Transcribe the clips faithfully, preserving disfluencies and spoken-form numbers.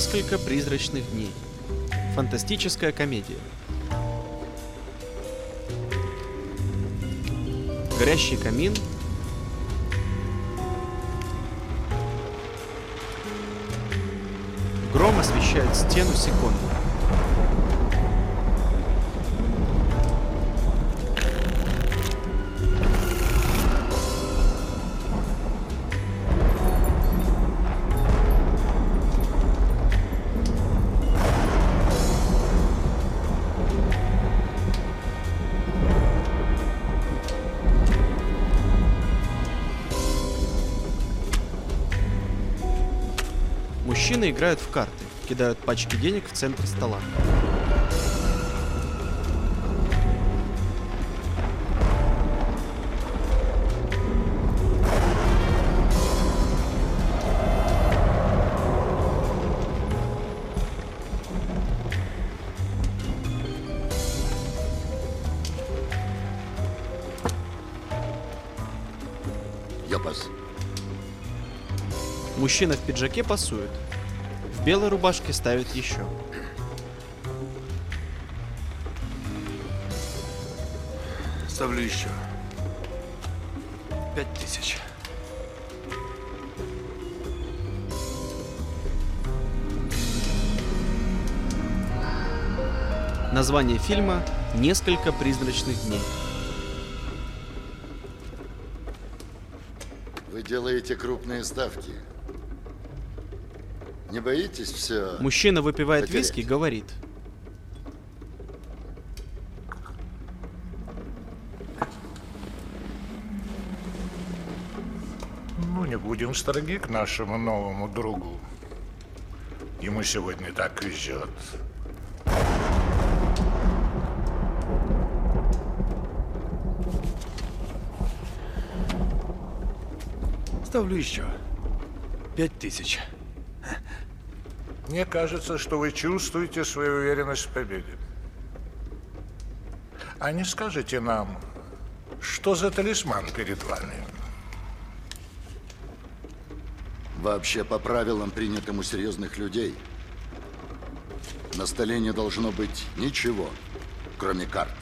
Несколько призрачных дней. Фантастическая комедия. Горящий камин. Гром освещает стену секунду. Мужчины играют в карты, кидают пачки денег в центр стола. Я пас. Мужчина в пиджаке пасует. В белой рубашке ставит еще. Ставлю еще. Пять тысяч. Название фильма «Несколько призрачных дней». Вы делаете крупные ставки. Не боитесь все? Мужчина выпивает потерять? виски и говорит. Ну, не будем строги к нашему новому другу. Ему сегодня так везет. Ставлю еще. Пять тысяч. Мне кажется, что вы чувствуете свою уверенность в победе. А не скажете нам, что за талисман перед вами? Вообще, по правилам, принятым у серьезных людей, на столе не должно быть ничего, кроме карт.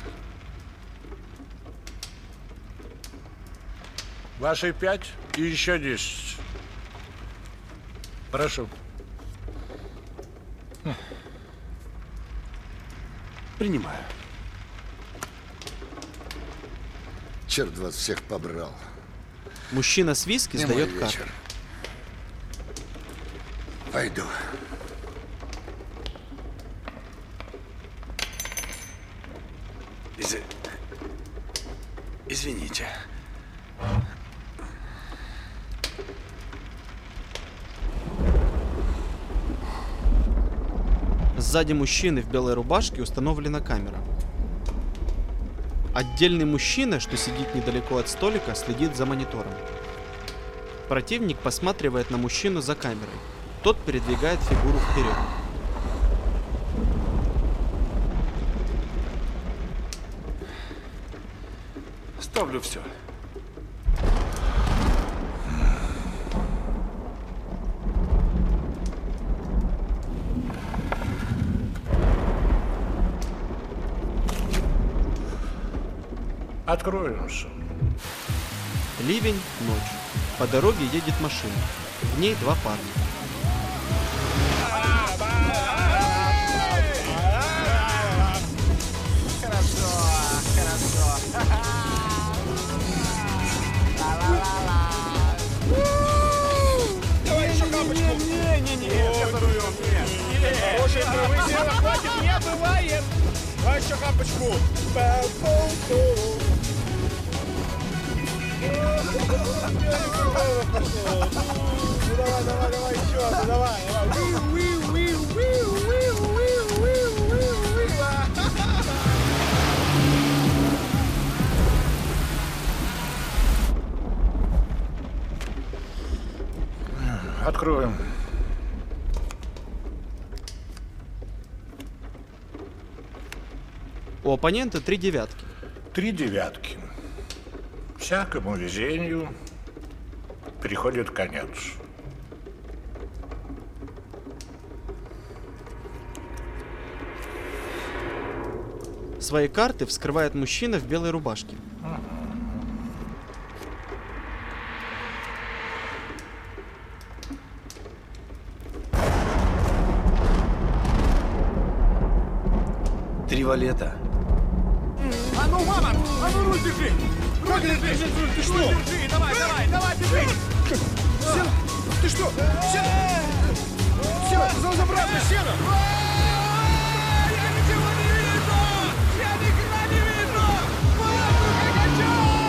Ваши пять и еще десять. Прошу. Принимаю. Черт вас всех побрал. Мужчина с виски Не сдает мой карты. вечер. Пойду. Из... Извините. Сзади мужчины в белой рубашке установлена камера. Отдельный мужчина, что сидит недалеко от столика, следит за монитором. Противник посматривает на мужчину за камерой. Тот передвигает фигуру вперед. Ставлю все. Откроемся. Ливень, ночь. По дороге едет машина. В ней два парня. Давай еще капочку. Не-не-не, вторую. Слушай, вы дело хватит, не бывает. Давай еще капочку. Ну давай, давай, давай, еще, ну давай, Откроем. У оппонента три девятки. Три девятки. Всякому везению приходит конец. Свои карты вскрывает мужчина в белой рубашке. Три валета. А ну, мама! А ну, руль держи! Руль держи! Держи, руль, ты что? Руль держи! Давай, давай, давай, держи! Сено! Ты что? Сено! Сено, за обратно, сено! Я ничего не вижу! Я ни хрена не вижу! Маму,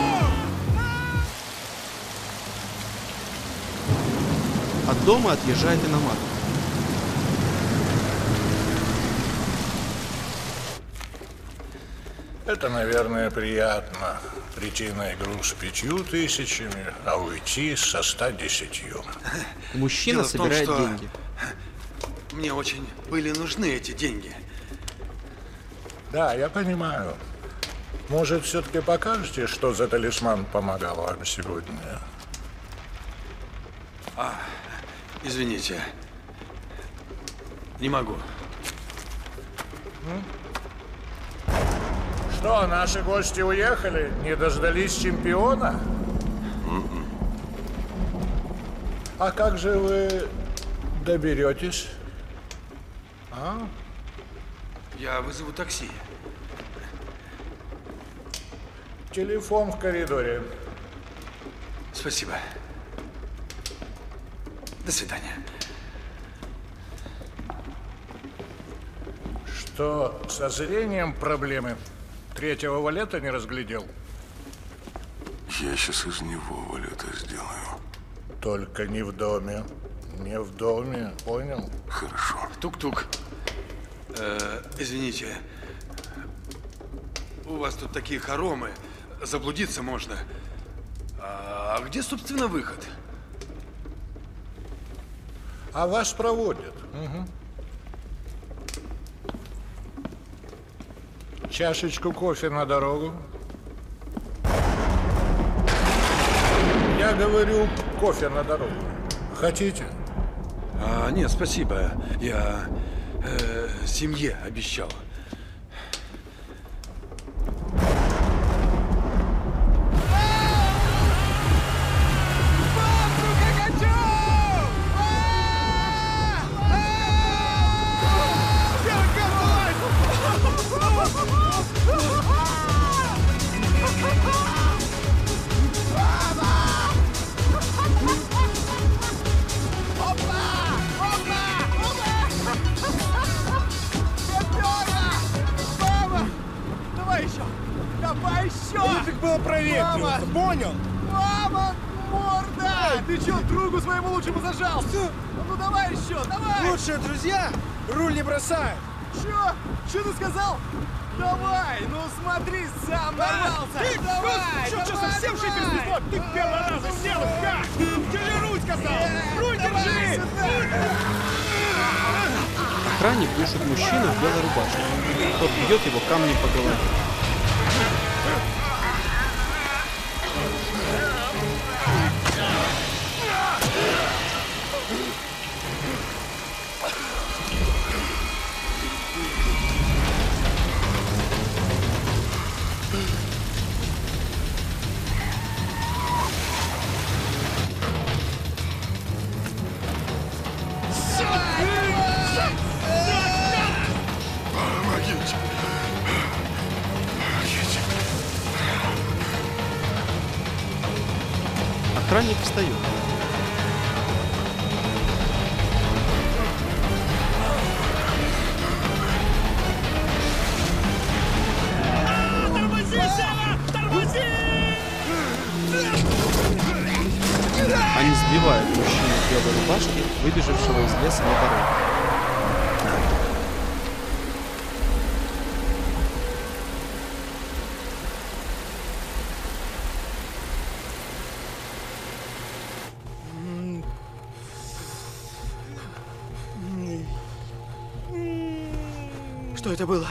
я хочу! От дома отъезжает иномарка. Это, наверное, приятно. Прийти на игру с пятью тысячами, а уйти со ста десятью. Мужчина Дело в том, собирает что деньги. Мне очень были нужны эти деньги. Да, я понимаю. Может, все-таки покажете, что за талисман помогал вам сегодня? Извините. Не могу. Что, наши гости уехали? Не дождались чемпиона? А как же вы доберетесь? А? Я вызову такси. Телефон в коридоре. Спасибо. До свидания. Что, со зрением проблемы? Третьего валета не разглядел? Я сейчас из него валета сделаю. Только не в доме. Не в доме, понял? Хорошо. Тук-тук. Э, извините. У вас тут такие хоромы. Заблудиться можно. А где, собственно, выход? А вас проводят. Угу. Чашечку кофе на дорогу. Я говорю, кофе на дорогу. Хотите? А, нет, спасибо. Я э, семье обещал. Давай еще! Нафиг было проветриваться, понял? Мама, морда! Ты че, другу своему лучшему зажал? Что? Ну давай еще, давай! Лучшие друзья руль не бросают. Че? Че ты сказал? Давай, ну смотри, сам нарвался! Ты, давай, что, что, совсем шифер снесло? Ты первого раза сел, как? Держи руль, сказал! Руль держи! Охранник душит мужчину в белой рубашке. Тот бьет его камнем по голове. Помогите. Помогите. Охранник встает. Тормози, Сева! Тормози! Они сбивают мужчину в белой рубашке, выбежавшего из леса на дорогу. Что это было?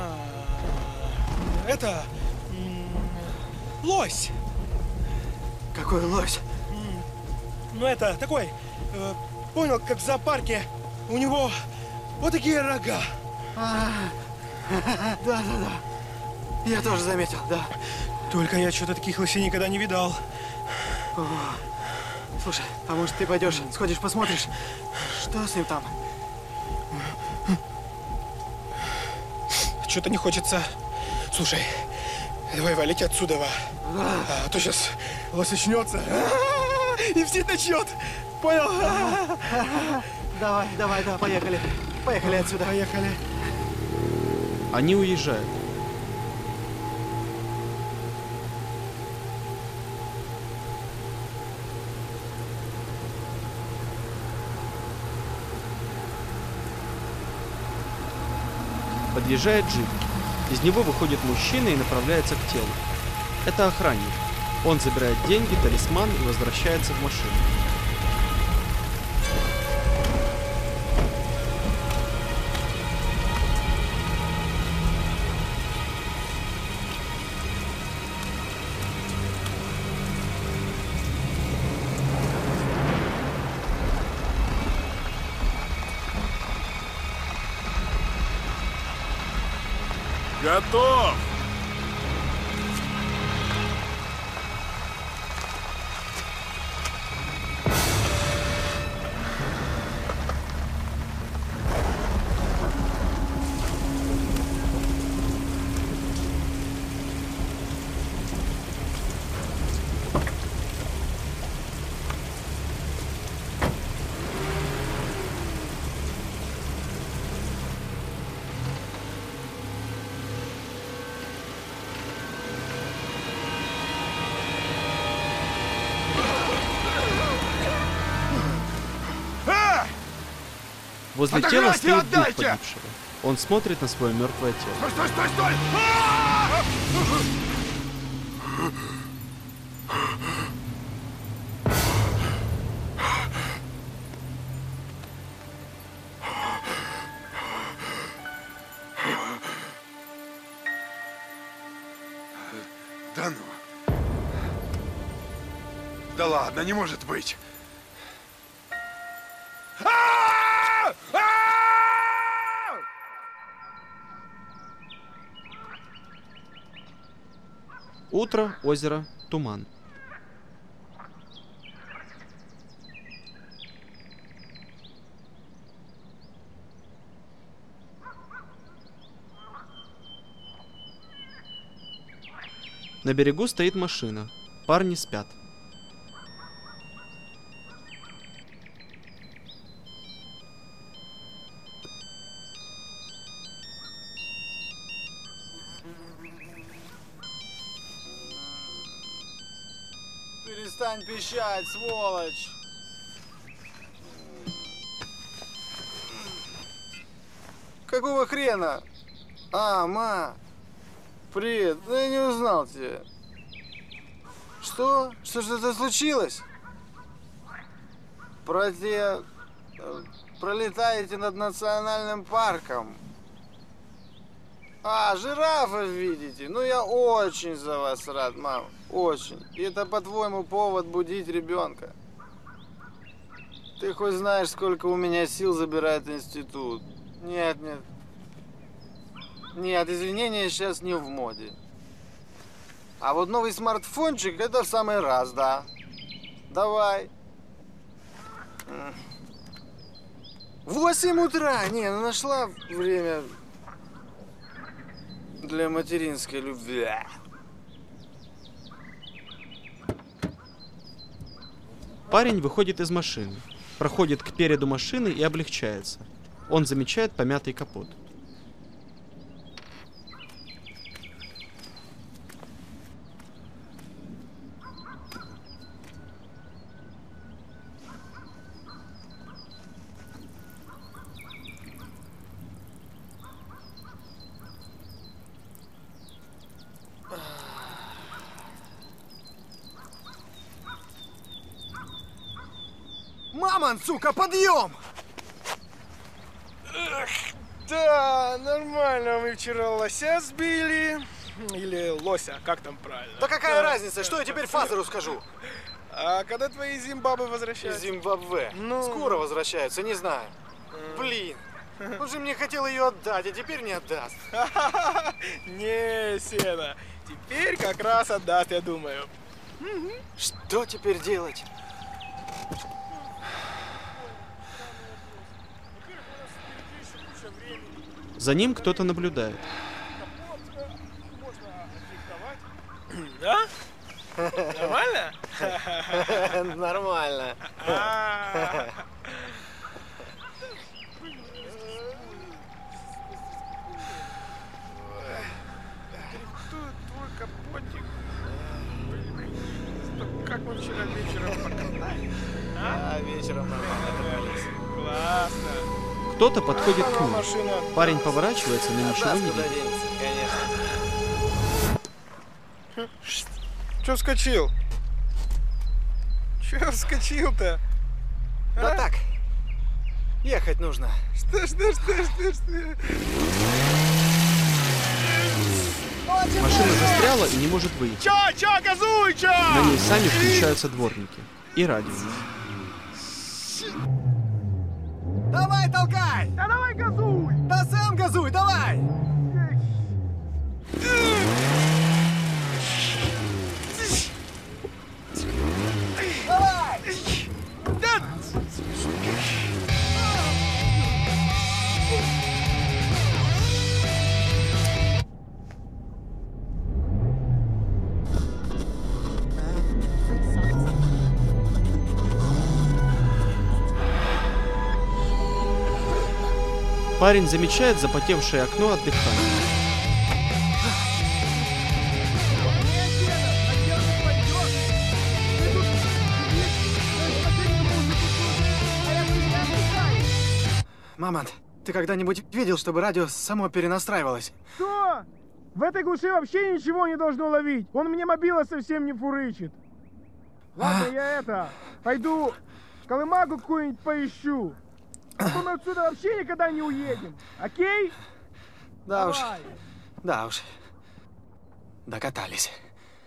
Это... м, лось! Какой лось. Ну это такой, э, понял, как в зоопарке у него вот такие рога. Да, да, да. Я тоже заметил, да. Только я что-то таких лосей никогда не видал. О, слушай, а может ты пойдешь, сходишь, посмотришь, что с ним там? Что-то не хочется. Слушай, давай валить отсюда, ва. А, а то сейчас лось очнется и все начнет. Понял? Давай, давай, да, поехали. Поехали отсюда. Поехали. Они уезжают. Подъезжает джип. Из него выходит мужчина и направляется к телу. Это охранник. Он забирает деньги, талисман и возвращается в машину. Готов! Возле тела стоит дух погибшего. Он смотрит на свое мертвое тело. Стой, стой, стой! Да ну. Да ладно, не может быть. Утро, озеро, туман. На берегу стоит машина. Парни спят. Перестань пищать, сволочь! Какого хрена? А, ма! Привет, ну я не узнал тебя. Что? Что что-то случилось? Про те... Пролетаете над национальным парком. А, жирафов видите? Ну я очень за вас рад, мам. Очень. И это, по-твоему, повод будить ребенка. Ты хоть знаешь, сколько у меня сил забирает институт? Нет, нет. Нет, извинения сейчас не в моде. А вот новый смартфончик, это в самый раз, да. Давай. Восемь утра. Не, ну нашла время для материнской любви. Парень выходит из машины, проходит к переду машины и облегчается. Он замечает помятый капот. Мамон, сука, подъем! Эх, да, нормально. Мы вчера лося сбили. Или лося, как там правильно? Да какая разница, что я теперь Фазеру скажу? А когда твои из Зимбабве возвращаются? Из Зимбабве. Ну... Скоро возвращаются, не знаю. Блин. Он же мне хотел ее отдать, а теперь не отдаст. Не, Сена. Теперь как раз отдаст, я думаю. Что теперь делать? За ним кто-то наблюдает. Да? Нормально? Нормально. Твой капотик. Как мы вчера вечером покатали? А, вечером нормально. Классно. Кто-то подходит к нему. Парень поворачивается, но ничего не видит. Конечно. Чё вскочил? Чё вскочил-то? Да так. Ехать нужно. Что, что, что, что, что? Машина застряла и не может выехать. Чё, чё, газуй, чё? На ней сами включаются дворники. И радио. Давай, толкай! Да давай газуй! Да сам газуй, давай! Давай! Да! Парень замечает запотевшее окно от дыхания. Мамонт, ты когда-нибудь видел, чтобы радио само перенастраивалось? Что? В этой глуши вообще ничего не должно ловить. Он мне мобила совсем не фурычит. Ладно, я это, пойду колымагу какую-нибудь поищу. А мы отсюда вообще никогда не уедем. Окей? Да Давай. уж. Да уж. Докатались.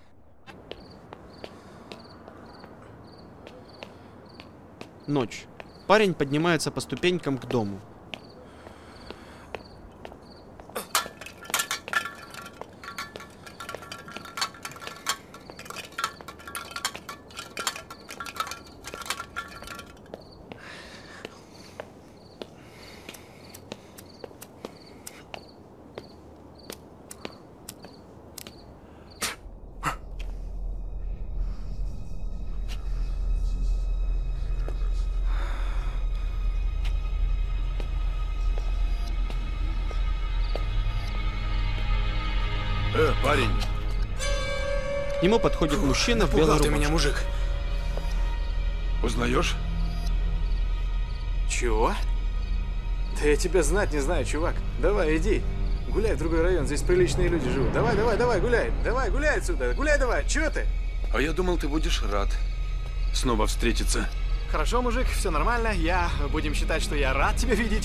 Ночь. Парень поднимается по ступенькам к дому. Э, парень. К нему подходит мужчина в белой Напугал ты рубашке. меня, мужик. Узнаешь? Чего? Да я тебя знать не знаю, чувак. Давай, иди. Гуляй в другой район, здесь приличные люди живут. Давай, давай, давай, гуляй. Давай, гуляй отсюда. Гуляй давай. Чего ты? А я думал, ты будешь рад снова встретиться. Хорошо, мужик, все нормально. Я... Будем считать, что я рад тебя видеть.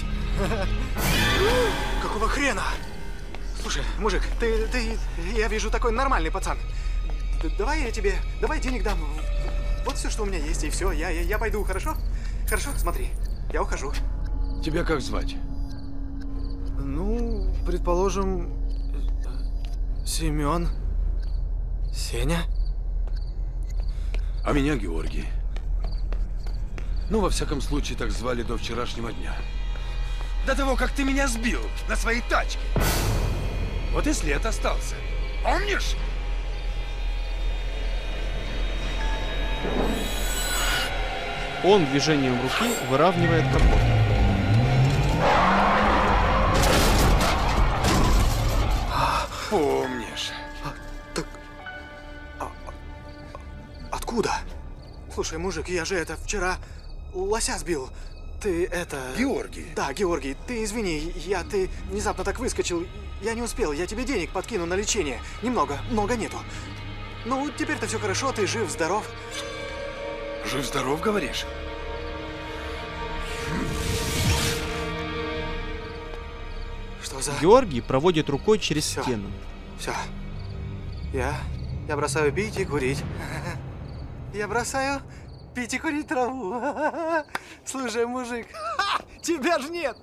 Какого хрена? Слушай, мужик, ты, ты... Я вижу такой нормальный пацан. Д- давай я тебе... Давай денег дам. Вот все, что у меня есть, и все. Я, я, я пойду, хорошо? Хорошо? Смотри, я ухожу. Тебя как звать? Ну, предположим... Семен. Сеня. А меня Георгий. Ну, во всяком случае, так звали до вчерашнего дня. До того, как ты меня сбил на своей тачке. Вот и след остался. Помнишь? Он движением руки выравнивает капот. Помнишь. А, так... А, а, откуда? Слушай, мужик, я же это вчера лося сбил. Ты это... Георгий. Да, Георгий, ты извини, я ты внезапно так выскочил. Я не успел, я тебе денег подкину на лечение. Немного, много нету. Ну, теперь-то все хорошо, ты жив, здоров. Жив-здоров, говоришь? Что за... Георгий проводит рукой через Всё. стену. Все. Я... Я бросаю пить и курить. Я бросаю пить и курить траву. Слушай, мужик, тебя ж нет.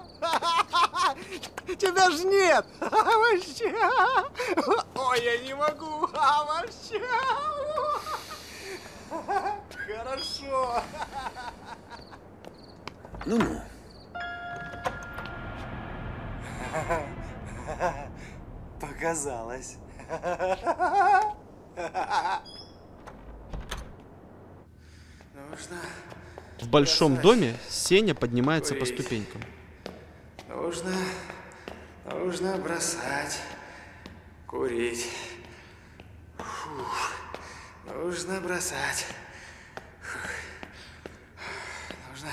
Тебя ж нет. Вообще. Ой, я не могу. А вообще. Хорошо. Ну-ну. Показалось. Нужно... В большом доме Сеня поднимается по ступенькам. Нужно... Нужно бросать курить. Фух. Нужно бросать. Фух. Нужно...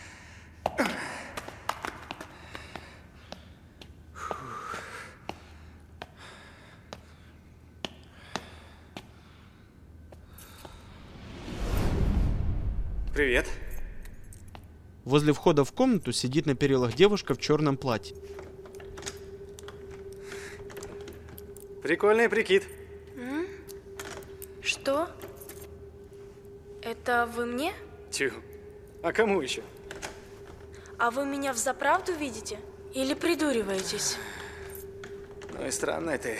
Привет. Возле входа в комнату сидит на перилах девушка в черном платье. Прикольный прикид. М? Что? Это вы мне? Тю. А кому еще? А вы меня взаправду видите? Или придуриваетесь? Ну и странная ты.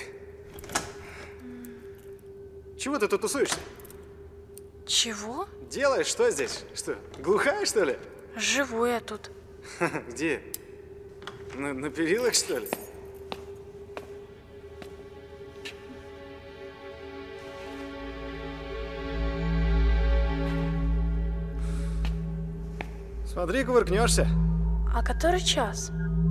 Чего ты тут тусуешься? Чего? Делаешь что здесь? Что, глухая, что ли? Живу я тут. Где? На, на перилах, что ли? Смотри, кувыркнешься. А который час?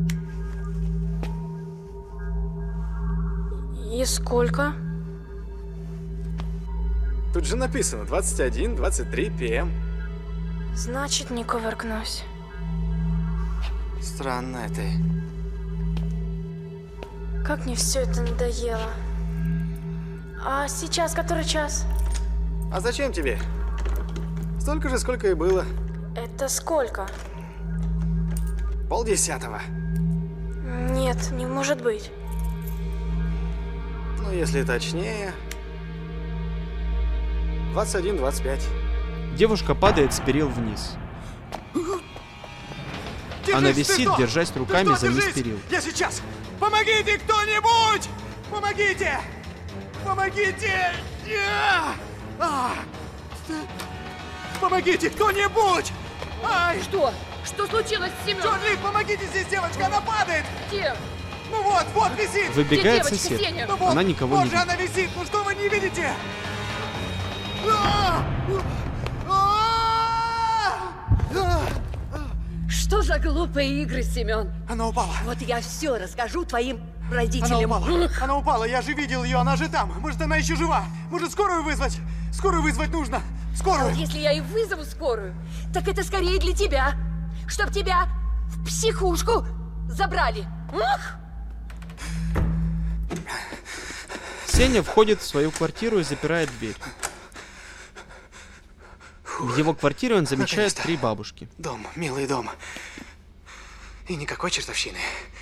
И сколько? Тут же написано двадцать один двадцать три пи эм. Значит, не кувыркнусь. Странная ты. Как мне все это надоело. А сейчас который час? А зачем тебе? Столько же, сколько и было. Это сколько? Полдесятого. Нет, не может быть. Ну, если точнее... двадцать один двадцать пять. Девушка падает с перил вниз. Держись, Она висит, ты держась что? руками Ты что, за низ держись? перил. Я сейчас! Помогите кто-нибудь! Помогите! Помогите! Я! А! Помогите кто-нибудь! Ай! Что? Что случилось, Семен? Джордж, помогите здесь, девочка, она падает! Где? Ну вот, вот висит! Выбегает девочка, сосед. Сеня? Ну вот, Она никого вот не же видит. она висит! Ну что вы не видите? А! А! А! Что за глупые игры, Семен? Она упала. Вот я все расскажу твоим Она родителям. упала. Она упала, я же видел ее, она же там. Может, она еще жива. Может, скорую вызвать? Скорую вызвать нужно. А Скорую. вот если я и вызову скорую, так это скорее для тебя. Чтоб тебя в психушку забрали. Ах! Сеня входит в свою квартиру и запирает дверь. В его квартире он замечает Наконец-то. три бабушки. Дом, милый дом. И никакой чертовщины.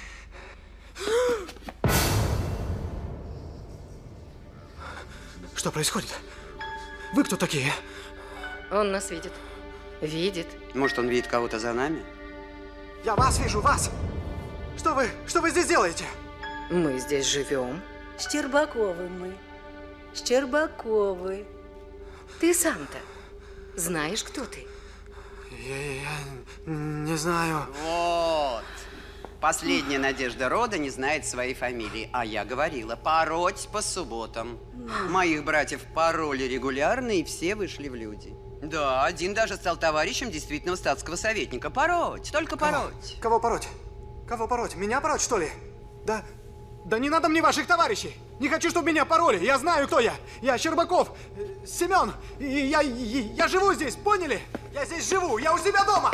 Что происходит? Вы кто такие? Он нас видит. Видит. Может, он видит кого-то за нами? Я вас вижу, вас! Что вы, что вы здесь делаете? Мы здесь живем. Щербаковы мы. Щербаковы. Ты сам-то знаешь, кто ты? Я, я не знаю. Вот. Последняя надежда рода не знает своей фамилии. А я говорила, пороть по субботам. Моих братьев пороли регулярно, и все вышли в люди. Да, один даже стал товарищем действительного статского советника. Пороть, только пороть. Кого пороть? Кого пороть? Меня пороть, что ли? Да, да не надо мне ваших товарищей. Не хочу, чтобы меня пороли. Я знаю, кто я. Я Щербаков, э, Семен. И я, и, я живу здесь, поняли? Я здесь живу, я у себя дома.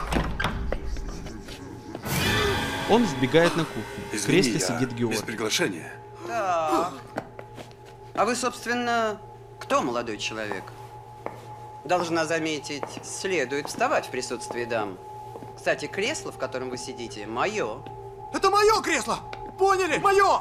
Он вбегает на кухню. В Извини, кресле я сидит без Георгий. приглашения. Так. А вы, собственно, кто, молодой человек? Должна заметить, следует вставать в присутствии дам. Кстати, кресло, в котором вы сидите, мое. Это мое кресло! Поняли? Мое!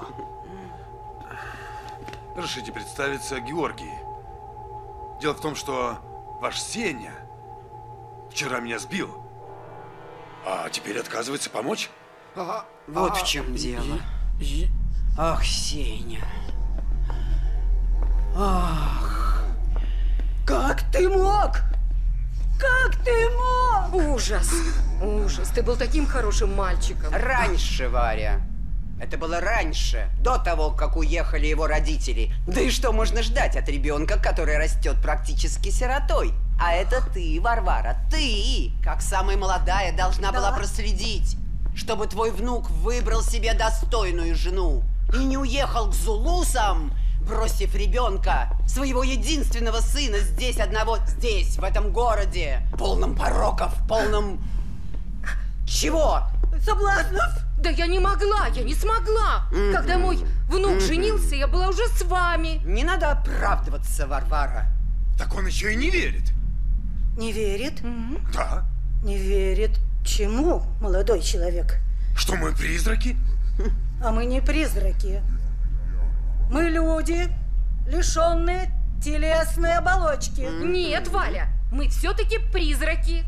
Разрешите представиться, Георгий. Дело в том, что ваш Сеня вчера меня сбил, а теперь отказывается помочь? А, вот а, в чем дело. Я... Ах, Сеня. Ах. Как ты мог? Как ты мог? Ужас. Ужас. Ты был таким хорошим мальчиком. Раньше, Варя. Это было раньше, до того, как уехали его родители. Да и что можно ждать от ребенка, который растет практически сиротой? А это ты, Варвара, ты, как самая молодая, должна да. была проследить, чтобы твой внук выбрал себе достойную жену и не уехал к зулусам, бросив ребенка, своего единственного сына здесь одного, здесь, в этом городе, полном пороков, полном... Чего? Соблазнов? Да я не могла, я не смогла. Mm-hmm. Когда мой внук mm-hmm. женился, я была уже с вами. Не надо оправдываться, Варвара. Так он еще и не верит. Не верит? Mm-hmm. Да. Не верит. Чему, молодой человек? Что мы призраки? А мы не призраки. Мы люди, лишенные телесной оболочки. Mm-hmm. Нет, Валя, мы все-таки призраки.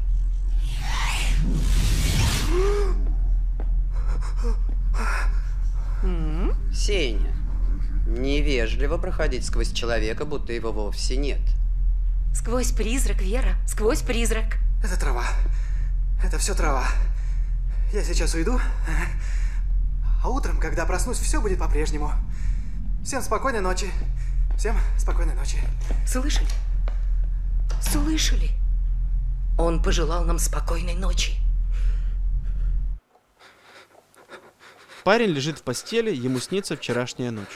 Mm-hmm. Сеня, невежливо проходить сквозь человека, будто его вовсе нет. Сквозь призрак, Вера, сквозь призрак. Это трава. Это все трава. Я сейчас уйду, а утром, когда проснусь, все будет по-прежнему. Всем спокойной ночи. Всем спокойной ночи. Слышали? Слышали? Он пожелал нам спокойной ночи. Парень лежит в постели, ему снится вчерашняя ночь.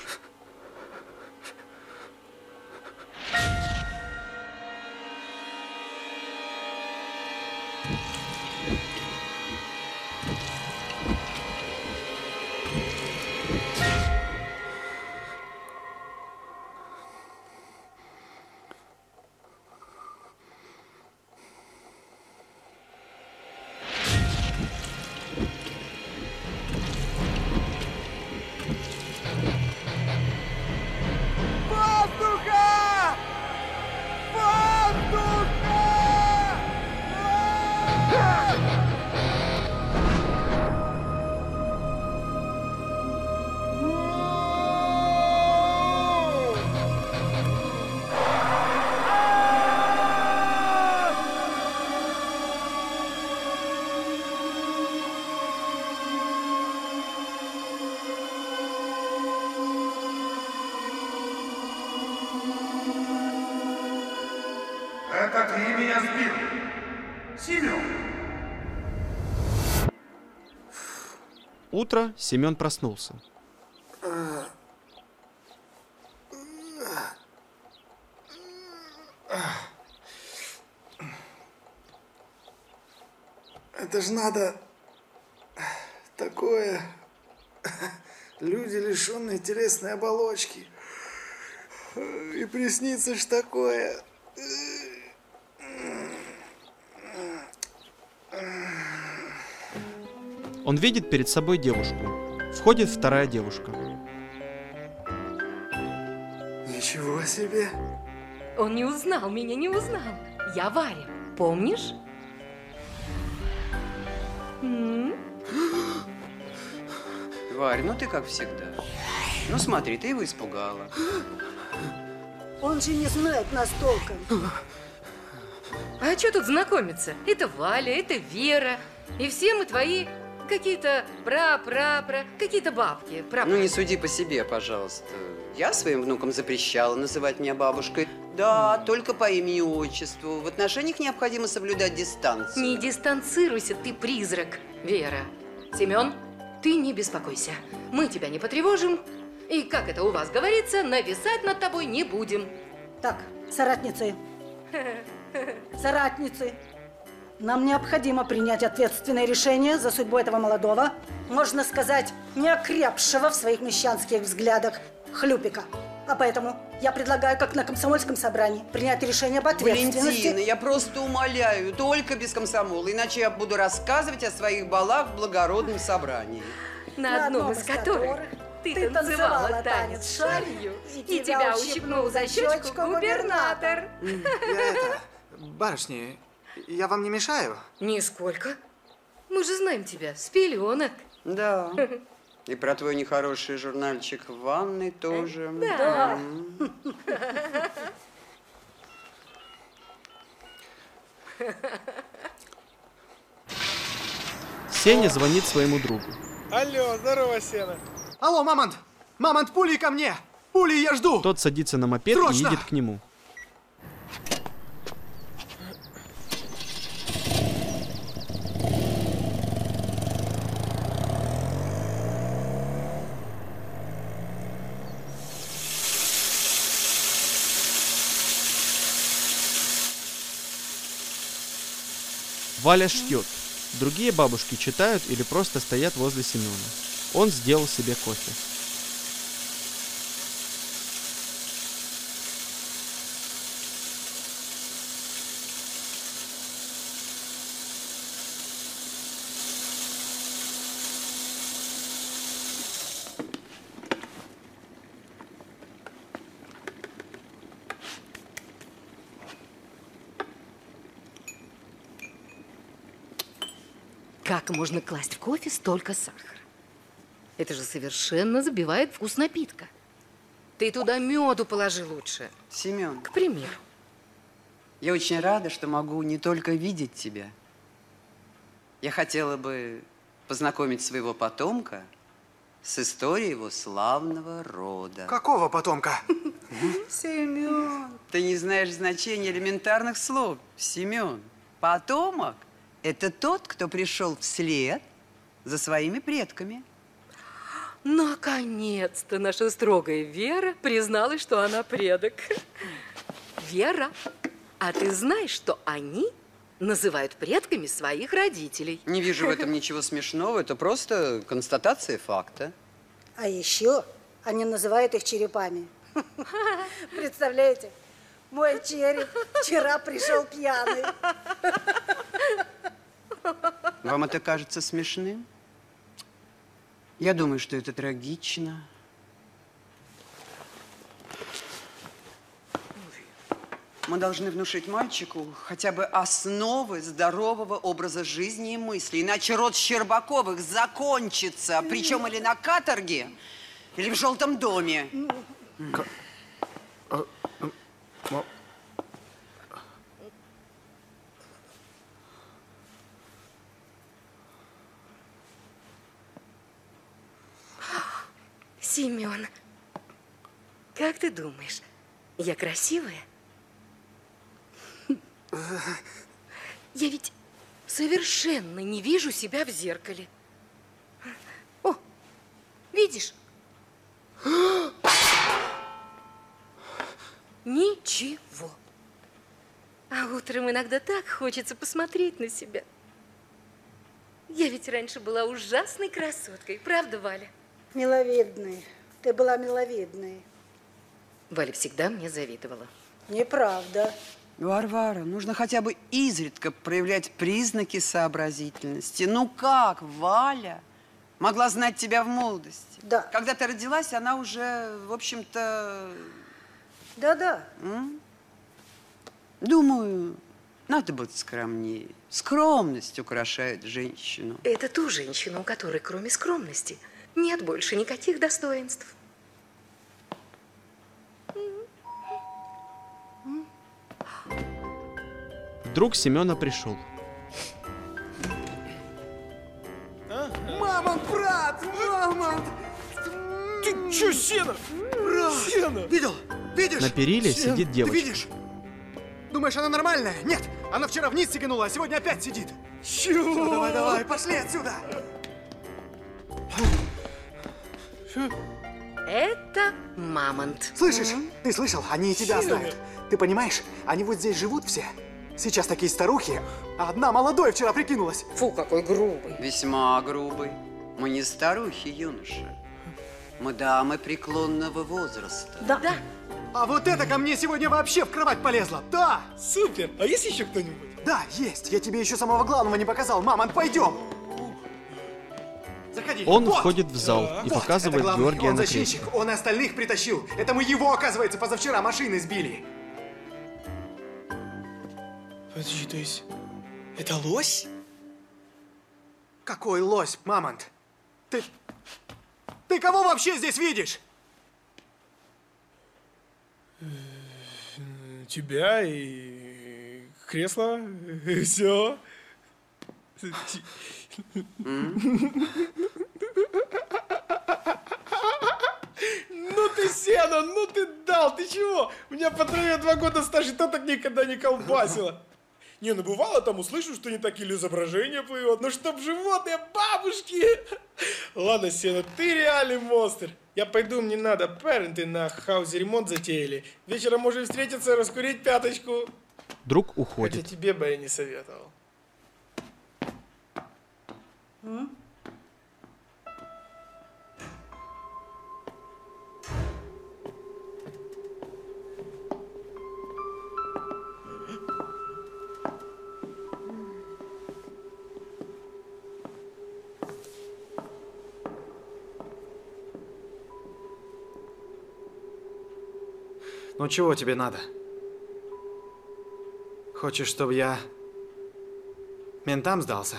Это ты меня сбил, Семен. Утро, Семен проснулся. Это ж надо такое. Люди, лишенные телесной оболочки. И приснится ж такое. Он видит перед собой девушку. Входит вторая девушка. Ничего себе. Он не узнал меня, не узнал. Я Варя, помнишь? М-м? Варя, ну ты как всегда. Ну смотри, ты его испугала. Он же не знает нас толком. А что тут знакомиться? Это Валя, это Вера. И все мы твои какие-то пра-пра-пра, какие-то бабки. Пра-пра. Ну не суди по себе, пожалуйста. Я своим внукам запрещала называть меня бабушкой. Да, только по имени и отчеству. В отношениях необходимо соблюдать дистанцию. Не дистанцируйся, ты призрак, Вера. Семен, ты не беспокойся. Мы тебя не потревожим. И, как это у вас говорится, нависать над тобой не будем. Так, соратницы. Соратницы. Нам необходимо принять ответственное решение за судьбу этого молодого, можно сказать, неокрепшего в своих мещанских взглядах хлюпика. А поэтому я предлагаю, как на комсомольском собрании, принять решение об ответственности. Валентина, я просто умоляю, только без комсомола, иначе я буду рассказывать о своих балах в благородном собрании. На, на одном из которых ты, ты танцевала, танцевала танец шарью, и, и тебя ущипнул за щечку губернатор. Я это, Барышни, я вам не мешаю? Нисколько. Мы же знаем тебя с пеленок. Да. И про твой нехороший журнальчик в ванной тоже. Да. Сеня звонит своему другу. Алло, здорово, Сена. Алло, Мамонт! Мамонт, пули ко мне! Пули, я жду! Тот садится на мопед Срочно! и едет к нему. Валя шьет. Другие бабушки читают или просто стоят возле Семена. Он сделал себе кофе. Как можно класть в кофе столько сахара? Это же совершенно забивает вкус напитка. Ты туда меду положи лучше. Семен. К примеру. Я очень рада, что могу не только видеть тебя. Я хотела бы познакомить своего потомка с историей его славного рода. Какого потомка? Семен. Ты не знаешь значения элементарных слов. Семен. Потомок – это тот, кто пришел вслед за своими предками. Наконец-то наша строгая Вера призналась, что она предок. Вера, а ты знаешь, что они называют предками своих родителей? Не вижу в этом ничего смешного. Это просто констатация факта. А еще они называют их черепами. Представляете? Мой череп вчера пришел пьяный. Вам это кажется смешным? Я думаю, что это трагично. Мы должны внушить мальчику хотя бы основы здорового образа жизни и мысли. Иначе род Щербаковых закончится. Причем или на каторге, или в желтом доме. К... А, а, Семен, как ты думаешь, я красивая? Я ведь совершенно не вижу себя в зеркале. О, видишь? Ничего. А утром иногда так хочется посмотреть на себя. Я ведь раньше была ужасной красоткой, правда, Валя? Миловидной. Ты была миловидной. Валя всегда мне завидовала. Неправда. Варвара, нужно хотя бы изредка проявлять признаки сообразительности. Ну как, Валя могла знать тебя в молодости? Да. Когда ты родилась, она уже, в общем-то... Да-да. Думаю, надо быть скромнее. Скромность украшает женщину. Это ту женщину, у которой кроме скромности нет больше никаких достоинств. Друг Семена пришел. Мамонт, брат! Мамонт! Ты чё, Сена? Брат! Сена! Видел? Видишь? На периле Сена, сидит девочка. Ты видишь? Думаешь, она нормальная? Нет! Она вчера вниз сиганула, а сегодня опять сидит. Чего? Все, давай, давай, пошли отсюда! Это Мамонт. Слышишь? Ты слышал? Они и тебя Сена. знают. Ты понимаешь? Они вот здесь живут все. Сейчас такие старухи, а одна молодой вчера прикинулась. Фу, какой грубый. Весьма грубый. Мы не старухи, юноша. Мы дамы преклонного возраста. Да. Да. А вот это ко мне сегодня вообще в кровать полезла. Да! Супер! А есть еще кто-нибудь? Да, есть. Я тебе еще самого главного не показал. Мамонт, пойдем. Заходи. Он вот. входит в зал и Вот, показывает это главный. Георгия Он на зачинщик, кресле. он и остальных притащил. Это мы его, оказывается, позавчера машины сбили. Подожди, то есть это лось? Какой лось, Мамонт? Ты... Ты кого вообще здесь видишь? Тебя и кресло, и все. Ну ты, Сена, ну ты дал, ты чего? У меня по траве два года стажа, то так никогда не колбасило. Не, ну бывало, там услышу, что не так или изображение плывет, ну чтоб животные, бабушки. Ладно, Сена, ты реальный монстр. Я пойду, мне надо, паренты на хаузе ремонт затеяли. Вечером можем встретиться, раскурить пяточку. Друг уходит. Хотя тебе бы я не советовал. М? Ну чего тебе надо? Хочешь, чтобы я ментам сдался?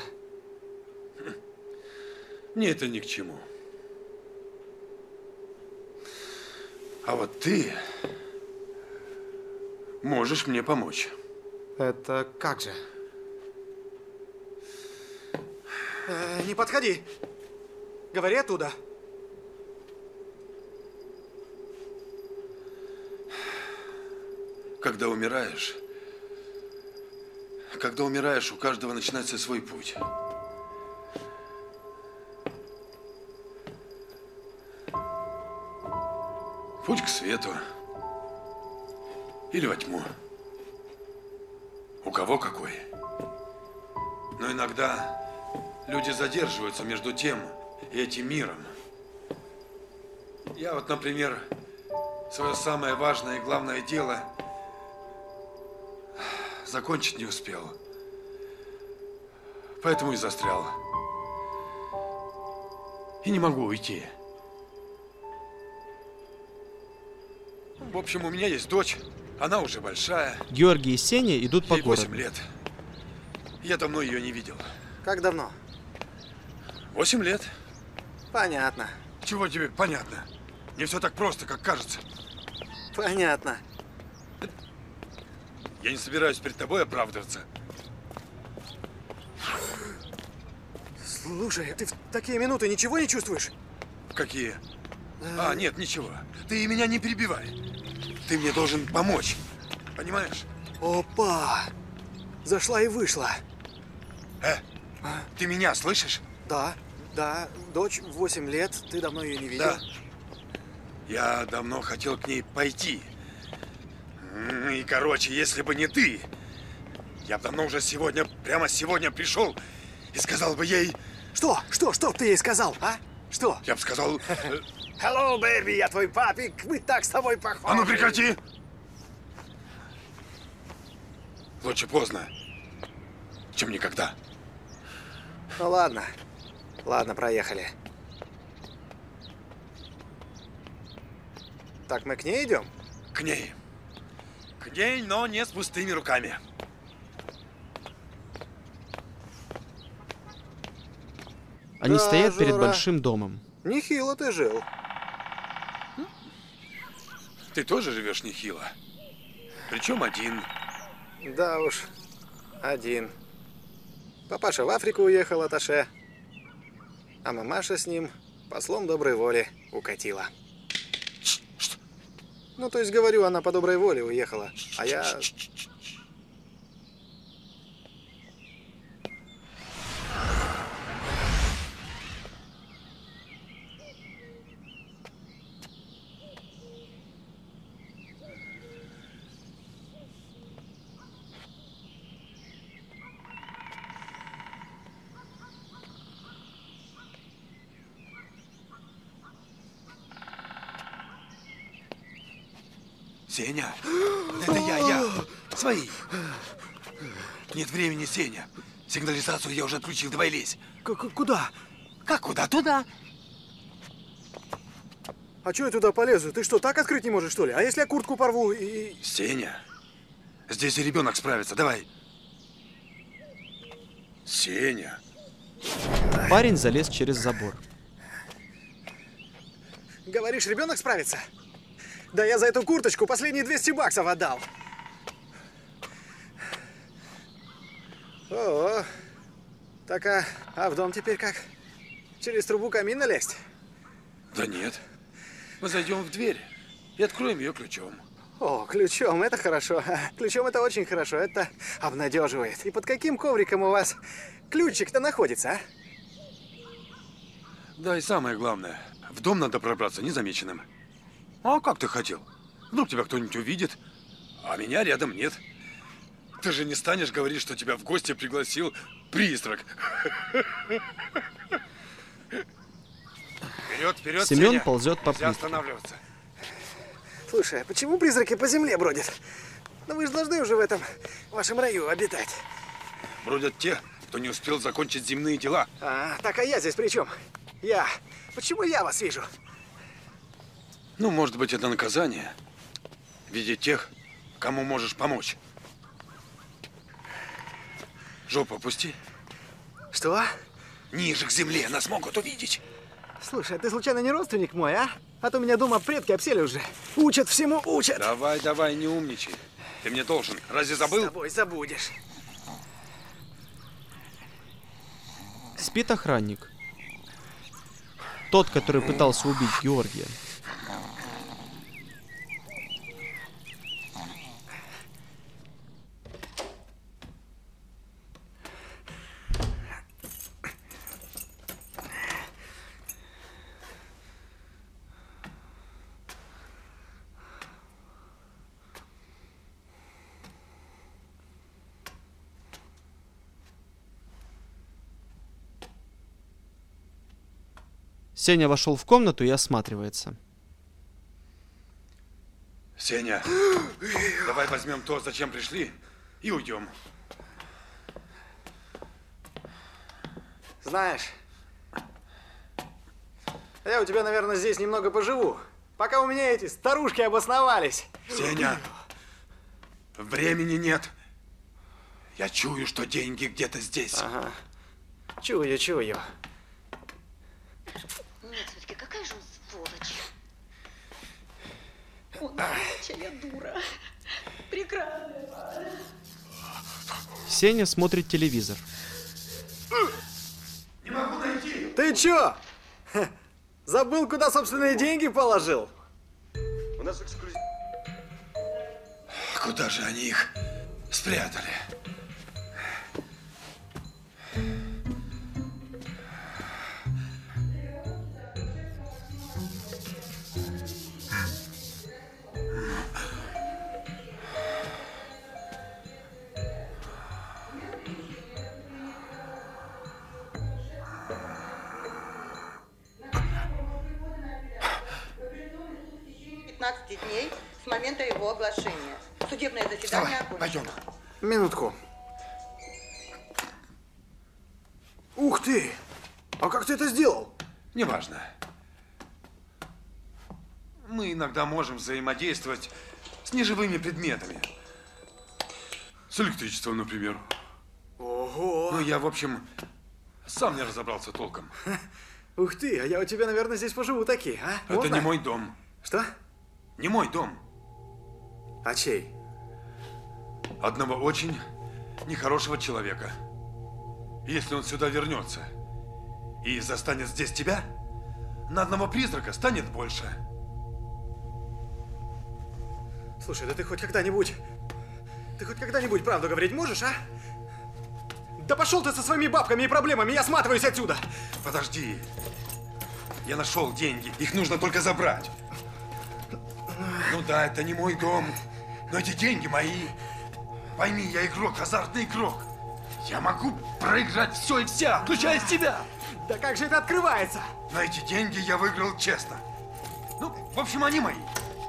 Мне это ни к чему. А вот ты можешь мне помочь. Это как же? Э, не подходи. Говори оттуда. Когда умираешь, когда умираешь, у каждого начинается свой путь. Путь к свету или во тьму. У кого какой. Но иногда люди задерживаются между тем и этим миром. Я вот, например, свое самое важное и главное дело закончить не успел. Поэтому и застрял. И не могу уйти. В общем, у меня есть дочь. Она уже большая. Георгий и Сеня идут по Ей городу. восемь лет. Я давно ее не видел. Как давно? Восемь лет. Понятно. Чего тебе понятно? Не все так просто, как кажется. Понятно. Я не собираюсь перед тобой оправдываться. Слушай, ты в такие минуты ничего не чувствуешь? Какие? А, нет, ничего. Ты меня не перебивай. Ты мне должен помочь. Понимаешь? Опа! Зашла и вышла. Э, ты меня слышишь? Да, да. Дочь восемь лет. Ты давно ее не видел? Да. Я давно хотел к ней пойти. И, короче, если бы не ты, я бы давно уже сегодня, прямо сегодня пришел и сказал бы ей... Что? Что? Что ты ей сказал, а? Что? Я бы сказал... Hello, baby, я твой папик, мы так с тобой похожи. А ну прекрати! Лучше поздно, чем никогда. Ну ладно, ладно, проехали. Так, мы к ней идем? К ней. К ней, но не с пустыми руками. Они Да, стоят перед Жора. большим домом. Нехило ты жил. Ты тоже живешь нехило. Причем один. Да уж, один. Папаша в Африку уехал, аташе. А мамаша с ним послом доброй воли укатила. Что? Ну, то есть, говорю, она по доброй воле уехала, а я... Сеня, это я, я. Свои. Нет времени, Сеня. Сигнализацию я уже отключил, давай лезь. Куда? Как куда? Туда. А чё я туда полезу? Ты что, так открыть не можешь, что ли? А если я куртку порву и... Сеня, здесь и ребенок справится, давай. Сеня. Парень залез через забор. Говоришь, ребенок справится? Да я за эту курточку последние двести баксов отдал. О, так а, а в дом теперь как? Через трубу камина лезть? Да нет. Мы зайдем в дверь и откроем ее ключом. О, ключом, это хорошо. Ключом это очень хорошо, это обнадеживает. И под каким ковриком у вас ключик-то находится, а? Да, и самое главное, в дом надо пробраться незамеченным. А как ты хотел? Вдруг тебя кто-нибудь увидит, а меня рядом нет. Ты же не станешь говорить, что тебя в гости пригласил призрак. Вперед, вперед, Семен Сеня. ползет по Нельзя плитке. останавливаться. Слушай, а почему призраки по земле бродят? Ну вы же должны уже в этом вашем раю обитать. Бродят те, кто не успел закончить земные дела. А, так а я здесь при чем? Я. Почему я вас вижу? Ну, может быть, это наказание. Видеть тех, кому можешь помочь. Жопу опусти. Что? Ниже к земле, нас могут увидеть. Слушай, а ты случайно не родственник мой, а? А то меня дома предки обсели уже. Учат всему, учат. Давай, давай, не умничай. Ты мне должен. Разве забыл? С тобой забудешь. Спит охранник. Тот, который пытался убить Георгия. Сеня вошел в комнату и осматривается. Сеня, давай возьмем то, зачем пришли, и уйдем. Знаешь, я у тебя, наверное, здесь немного поживу, пока у меня эти старушки обосновались. Сеня, времени нет. Я чую, что деньги где-то здесь. Ага. Чую, чую. Нет, все-таки какая же он сволочь. Он сволочь, я дура. Прекрасно. Сеня смотрит телевизор. Не могу найти. Ты чё? Ха, забыл, куда собственные деньги положил? У нас эксклюзив. Куда же они их спрятали? пятнадцати дней с момента его оглашения. Судебное заседание окончено. Пойдем. Минутку. Ух ты! А как ты это сделал? Неважно. Мы иногда можем взаимодействовать с неживыми предметами. С электричеством, например. Ого! Ну, я, в общем, сам не разобрался толком. Ух ты, а я у тебя, наверное, здесь поживу таки, а? Это Можно? не мой дом. Что? Не мой дом. А чей? Одного очень нехорошего человека. Если он сюда вернется и застанет здесь тебя, на одного призрака станет больше. Слушай, да ты хоть когда-нибудь... Ты хоть когда-нибудь правду говорить можешь, а? Да пошел ты со своими бабками и проблемами, я сматываюсь отсюда! Подожди. Я нашел деньги, их нужно только забрать. Ну да, это не мой дом, но эти деньги мои. Пойми, я игрок, азартный игрок. Я могу проиграть все и вся, включая тебя. Да как же это открывается? Но эти деньги я выиграл честно. Ну, в общем, они мои.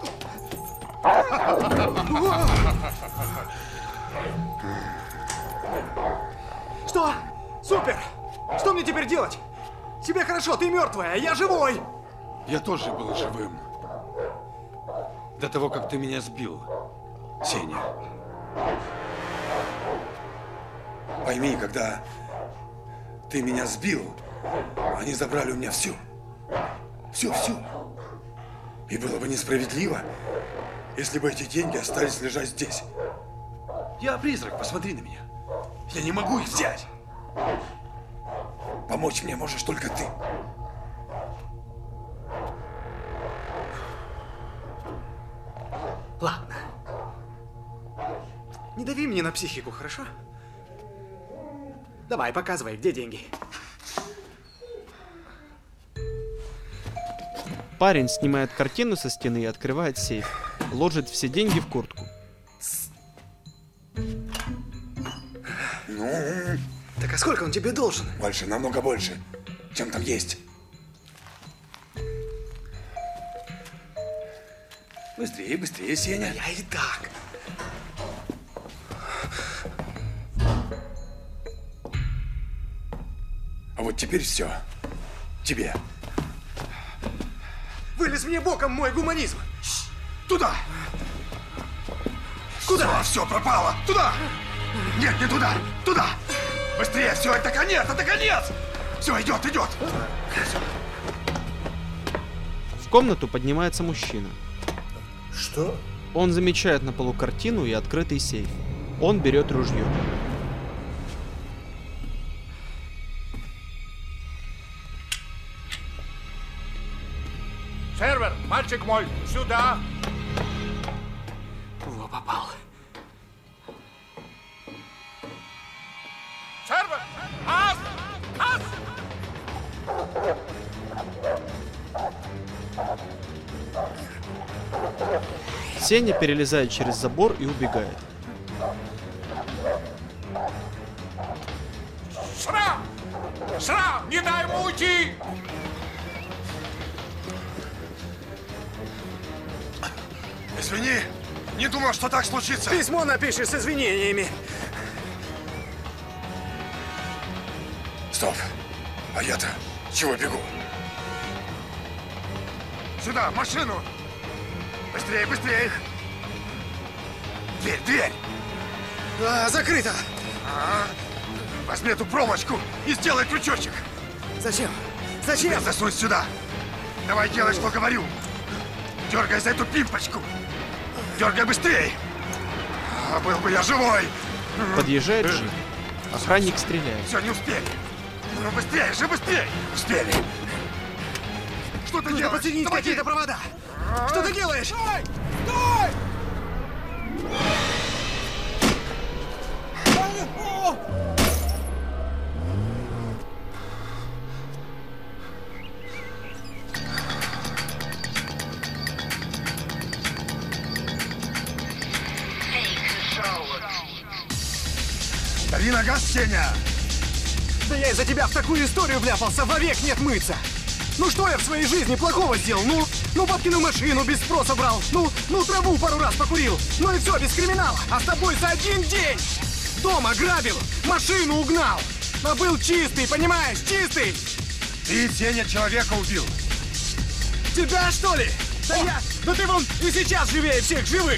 Что? Супер! Что мне теперь делать? Тебе хорошо, ты мертвая, я живой! Я тоже был живым. До того, как ты меня сбил, Сеня. Пойми, когда Ты меня сбил. Они забрали у меня всю. Всю, всю. И было бы несправедливо, если бы эти деньги остались лежать здесь. Я призрак, посмотри на меня. Я не могу их взять. Помочь мне можешь только ты. Ладно. Не дави мне на психику, хорошо? Давай, показывай, где деньги. Парень снимает картину со стены и открывает сейф. Ложит все деньги в куртку. Ну? Так а сколько он тебе должен? Больше, намного больше, чем там есть. Быстрее, быстрее, Сеня. Я и так. А вот теперь все. Тебе. Вылез мне боком мой гуманизм. Туда! Куда? Все, все пропало! Туда! Нет, не туда! Туда! Быстрее! Все, это конец! Это конец! Все, идет, идет! В комнату поднимается мужчина. Что? Он замечает на полу картину и открытый сейф. Он берет ружье. Сервер, мальчик мой, сюда! Во, попал. Сервер! Ас! Ас! Сеня перелезает через забор и убегает. Шрам! Шрам! Не дай ему уйти! Извини, не думал, что так случится. Письмо напишешь с извинениями. Стоп. А я-то чего бегу? Сюда, в машину! Быстрее, быстрее! Дверь, дверь! А, закрыто! А, возьми эту проволочку и сделай крючочек! Зачем? Зачем? Теперь засунь сюда! Давай делай, что говорю! Дергай за эту пимпочку! Дергай быстрее! А, был бы я живой! Подъезжает джип. Охранник стреляет. Все, не успели! Ну быстрее же, быстрее! Успели! Что ты Нужно делаешь? подсоединить Помоги! какие-то провода! Что ты делаешь? Стой! Стой! Дави на газ, Сеня! Да я из-за тебя в такую историю вляпался, вовек нет мыться! Ну что я в своей жизни плохого сделал? Ну, ну бабкину машину без спроса брал, ну, ну траву пару раз покурил, ну и все, без криминала. А с тобой за один день дома грабил, машину угнал. А был чистый, понимаешь, чистый. Ты, Сеня, человека убил. Тебя, что ли? Да я, да ты вон и сейчас живее всех живых.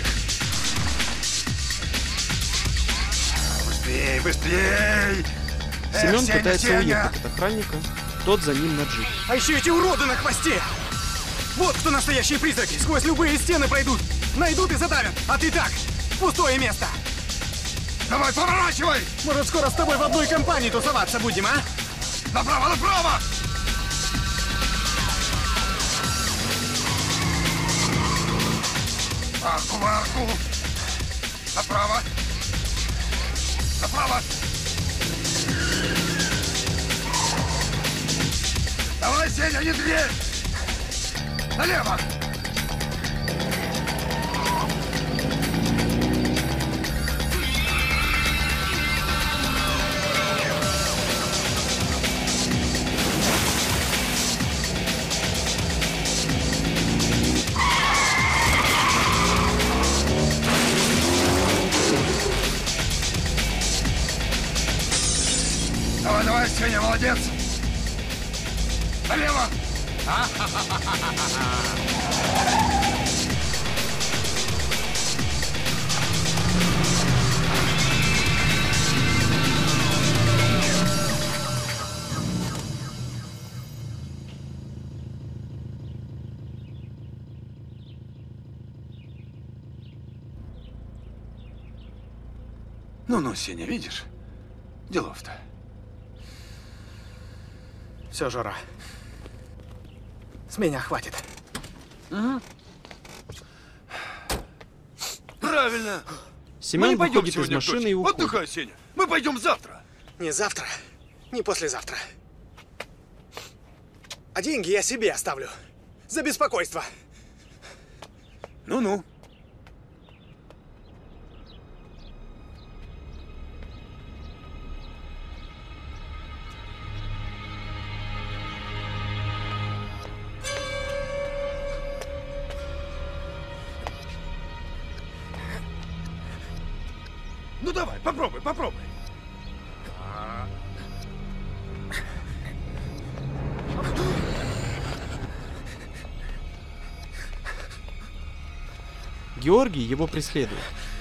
Быстрей, быстрей! Семен Эх, Сеня, пытается Сеня! уехать от охранника. Тот за ним на джип. А еще эти уроды на хвосте! Вот кто настоящие призраки! Сквозь любые стены пройдут! Найдут и задавят! А ты так! Пустое место! Давай, поворачивай! Может, скоро с тобой в одной компании тусоваться будем, а? Направо, направо! Арку, в арку! Направо! Направо! Давай, Сеня, не дверь! Налево! Давай, давай, Сеня, молодец! Налево! Ну-ну, Сеня, видишь? Делов-то. Все, Жора. С меня хватит. Угу. Правильно. Семен выходит из машины и уходит. Отдыхай, Сеня. Мы пойдем завтра. Не завтра, не послезавтра. А деньги я себе оставлю. За беспокойство. Ну-ну. Ну давай, попробуй, попробуй. Георгий его преследует.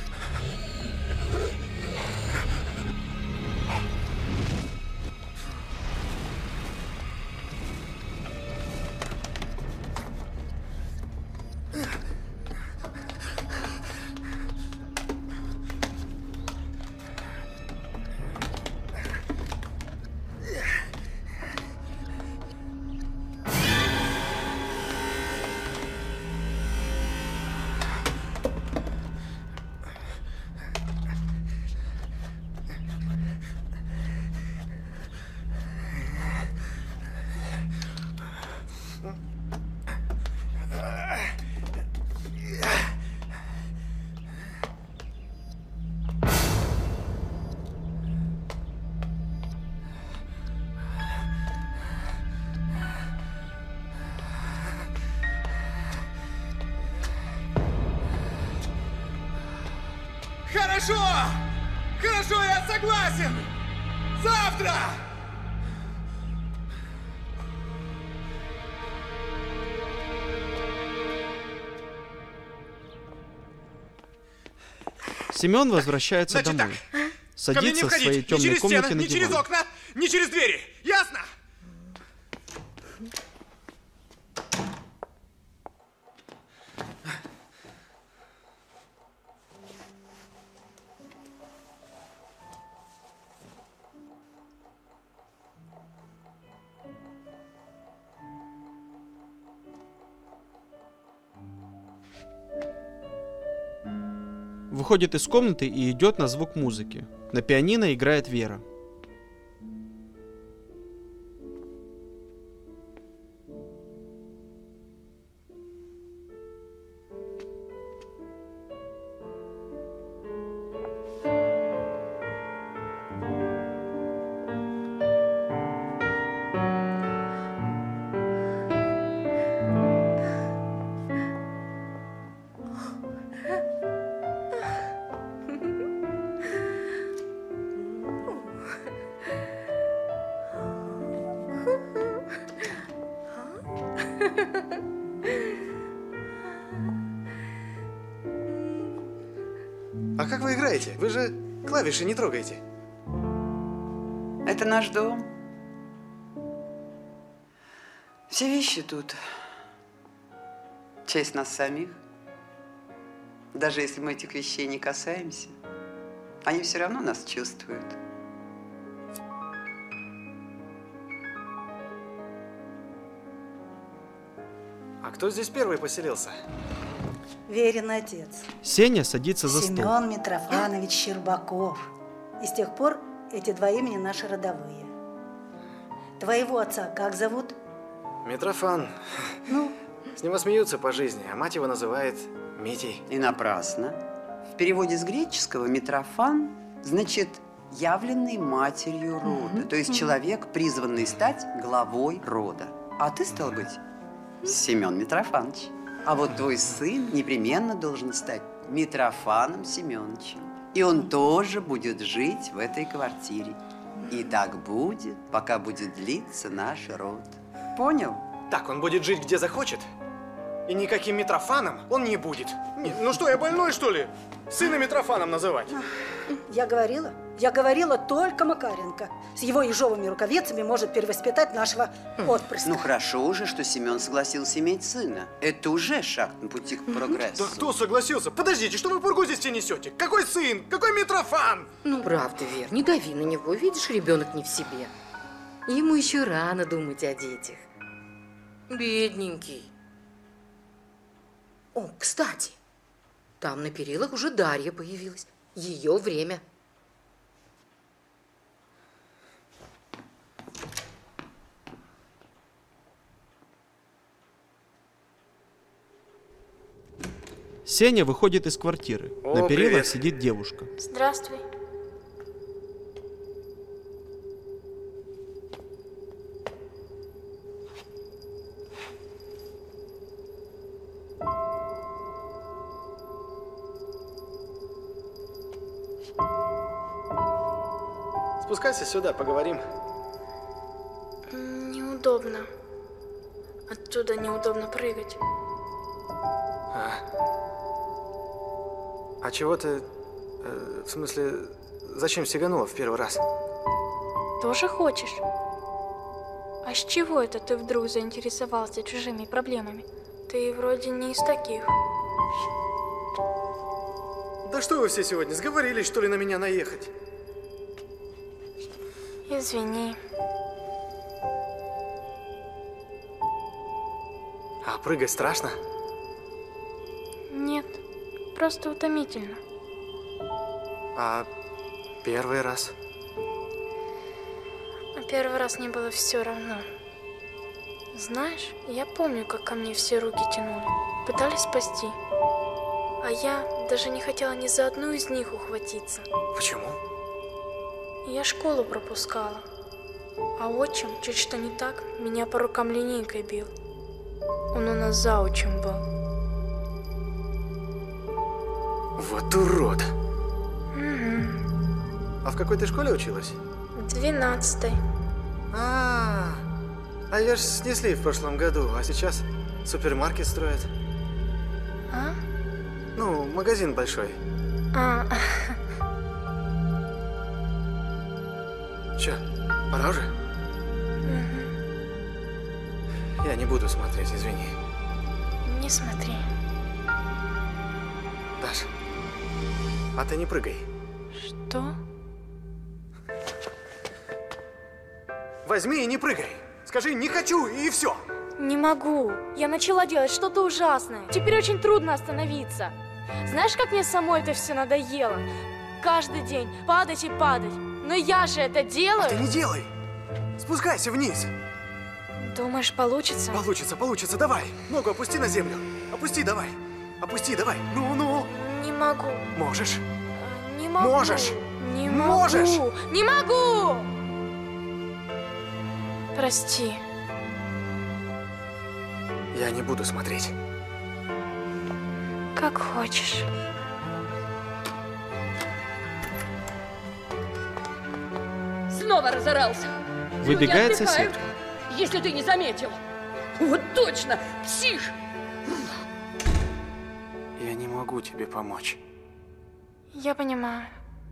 Хорошо! Хорошо, я согласен! Завтра! Семен возвращается Значит домой. Так. Садится в своей темной комнате на не через диван. окна, не через двери. Ясно? Выходит из комнаты и идет на звук музыки. На пианино играет Вера. А как вы играете? Вы же клавиши не трогаете. Это наш дом. Все вещи тут. Часть нас самих. Даже если мы этих вещей не касаемся, они все равно нас чувствуют. А кто здесь первый поселился? Верин отец. Сеня садится за стол. Семен Митрофанович Щербаков. И с тех пор эти два имени наши родовые. Твоего отца как зовут? Митрофан. Ну? С него смеются по жизни, а мать его называет Митей. И напрасно. В переводе с греческого Митрофан значит явленный матерью рода. Mm-hmm. То есть человек, призванный стать главой рода. А ты, стал быть, Семен Митрофанович. А вот твой сын непременно должен стать Митрофаном Семеновичем. И он тоже будет жить в этой квартире. И так будет, пока будет длиться наш род. Понял? Так, он будет жить где захочет? И никаким Митрофаном он не будет. Ну что, я больной, что ли? Сына Митрофаном называть? Я говорила, я говорила, только Макаренко с его ежовыми рукавицами может перевоспитать нашего отпрыска. Ну хорошо уже, что Семен согласился иметь сына. Это уже шаг на пути к прогрессу. Да кто согласился? Подождите, что вы пургу здесь несете? Какой сын? Какой Митрофан? Ну, правда, Вер, не дави на него. Видишь, ребенок не в себе. Ему еще рано думать о детях. Бедненький. О, кстати, там на перилах уже Дарья появилась. Ее время. Сеня выходит из квартиры. О, на перилах привет. сидит девушка. Здравствуй. Спускайся сюда, поговорим. Неудобно. Оттуда неудобно прыгать. А, а чего ты... э, в смысле, зачем сиганула в первый раз? Тоже хочешь? А с чего это ты вдруг заинтересовался чужими проблемами? Ты вроде не из таких. Да что вы все сегодня, сговорились, что ли, на меня наехать? Извини. А прыгать страшно? Нет, просто утомительно. А первый раз? А первый раз мне было все равно. Знаешь, я помню, как ко мне все руки тянули, пытались спасти. А я даже не хотела ни за одну из них ухватиться. Почему? Я школу пропускала. А отчим, чуть что не так, меня по рукам линейкой бил. Он у нас заучим был. Вот урод. Угу. А в какой ты школе училась? В двенадцатой. А, а ее ж снесли в прошлом году, а сейчас супермаркет строят. А? Ну, магазин большой. А. Че, пора уже? Угу. Я не буду смотреть, извини. Не смотри. Даша, а ты не прыгай. Что? Возьми и не прыгай. Скажи «не хочу» и все. Не могу. Я начала делать что-то ужасное. Теперь очень трудно остановиться. Знаешь, как мне самой это все надоело? Каждый день падать и падать. Но я же это делаю. А ты не делай. Спускайся вниз. Думаешь, получится? Получится, получится. Давай. Ногу опусти на землю. Опусти, давай. Опусти, давай. Ну, ну. Не могу. Можешь. Не могу. Можешь. Не Можешь. могу. Не могу. Прости. Я не буду смотреть. Как хочешь. Снова разорался. Выбегает Люди отдыхают, сосед. если ты не заметил. Вот точно, псих. Я не могу тебе помочь. Я понимаю.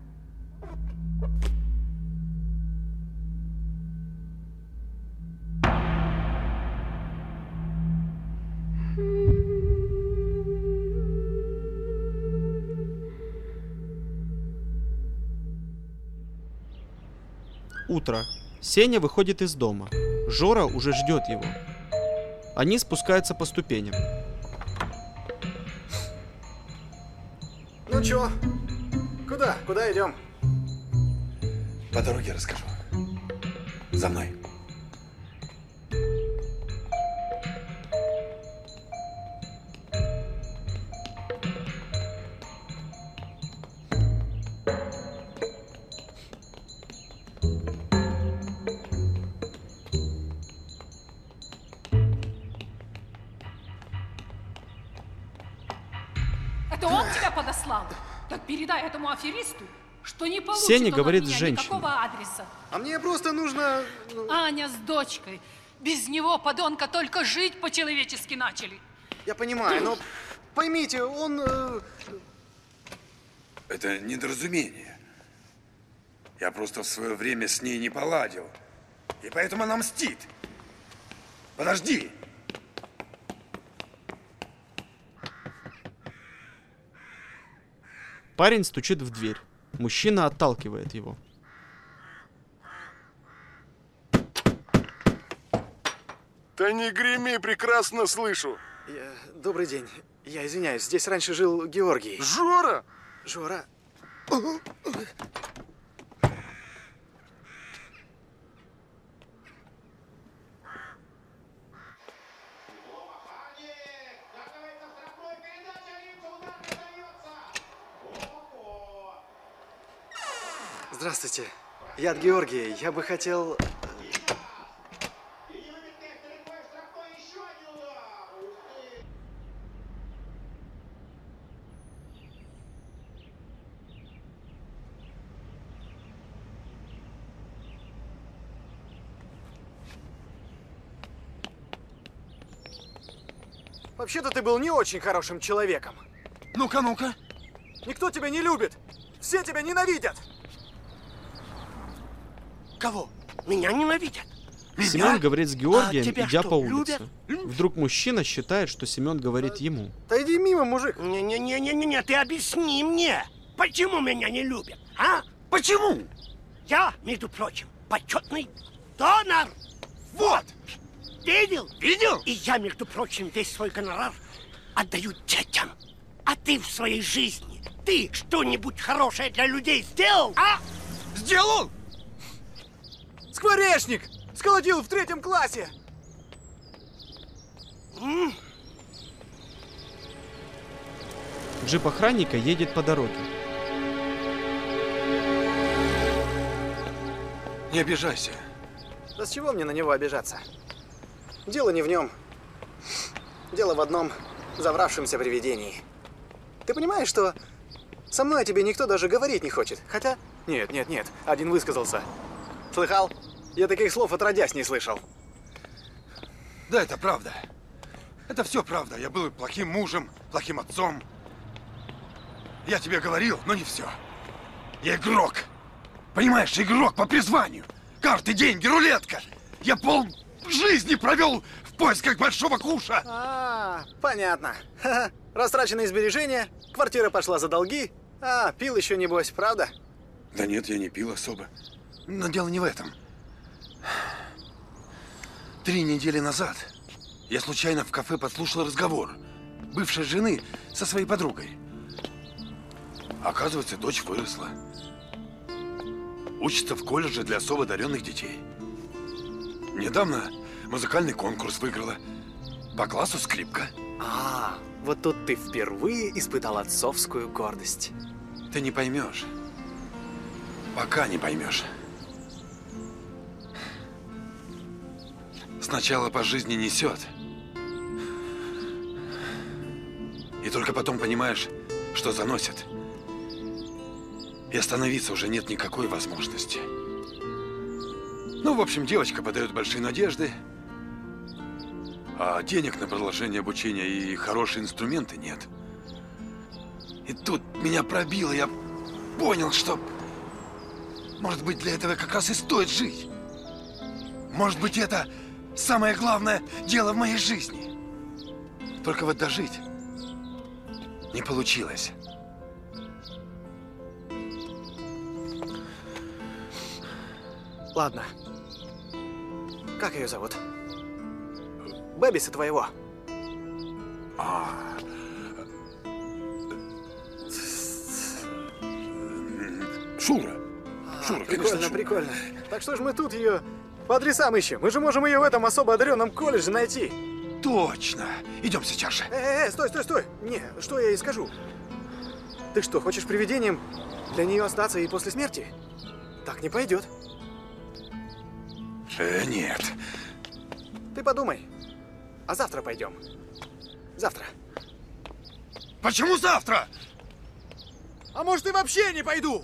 Утро. Сеня выходит из дома. Жора уже ждет его. Они спускаются по ступеням. Ну чё? Куда? Куда идем? По дороге расскажу. За мной. Это он тебя подослал? Так передай этому аферисту, что не получит Сеня он говорит от с меня женщиной. никакого адреса. А мне просто нужно... Аня с дочкой. Без него, подонка, только жить по-человечески начали. Я понимаю, но поймите, он... Э... Это недоразумение. Я просто в свое время с ней не поладил. И поэтому она мстит. Подожди. Парень стучит в дверь. Мужчина отталкивает его. Да не греми, прекрасно слышу. Я... Добрый день. Я извиняюсь, здесь раньше жил Георгий. Жора? Жора. Здравствуйте. Я от Георгия. Я бы хотел... Вообще-то ты был не очень хорошим человеком. Ну-ка, ну-ка. Никто тебя не любит. Все тебя ненавидят. Кого? Меня ненавидят? Семен говорит с Георгием, а идя что, по улице. любят? Вдруг мужчина считает, что Семен говорит ему. Да иди мимо, мужик. Не-не-не-не, ты объясни мне, почему меня не любят, а? Почему? Я, между прочим, почетный донор. Вот! Видел? Видел? И я, между прочим, весь свой гонорар отдаю детям. А ты в своей жизни, ты что-нибудь хорошее для людей сделал, а? Сделал? Скворечник! Сколотил в третьем классе! М? Джип охранника едет по дороге. Не обижайся. Да с чего мне на него обижаться? Дело не в нем. Дело в одном завравшемся привидении. Ты понимаешь, что со мной о тебе никто даже говорить не хочет? Хотя... Нет, нет, нет. Один высказался. Слыхал? Я таких слов отродясь не слышал. Да, это правда. Это все правда. Я был плохим мужем, плохим отцом. Я тебе говорил, но не все. Я игрок. Понимаешь, игрок по призванию. Карты, деньги, рулетка. Я пол жизни провел в поисках большого куша. А, понятно. Ха-ха. Растраченные сбережения, квартира пошла за долги. А, пил еще небось, правда? Да нет, я не пил особо. Но дело не в этом. Три недели назад я случайно в кафе подслушал разговор бывшей жены со своей подругой. Оказывается, дочь выросла. Учится в колледже для особо одаренных детей. Недавно музыкальный конкурс выиграла. По классу скрипка. А, вот тут ты впервые испытал отцовскую гордость. Ты не поймешь. Пока не поймешь. Сначала по жизни несет. И только потом понимаешь, что заносит. И остановиться уже нет никакой возможности. Ну, в общем, девочка подает большие надежды. А денег на продолжение обучения и хорошие инструменты нет. И тут меня пробило, я понял, что... Может быть, для этого как раз и стоит жить. Может быть, это самое главное дело в моей жизни. Только вот дожить не получилось. Ладно. Как ее зовут? Бэбиса твоего. А. Шура. Шура, Прикольно, конечно, Шура. прикольно. Так что ж мы тут ее по адресам ищем? Мы же можем ее в этом особо одаренном колледже найти. Точно. Идем сейчас же. Э, э, стой, стой, стой. Не, что я ей скажу? Ты что, хочешь привидением для нее остаться и после смерти? Так не пойдет. Э, нет. Ты подумай. А завтра пойдем. Завтра. Почему завтра? А может, и вообще не пойду?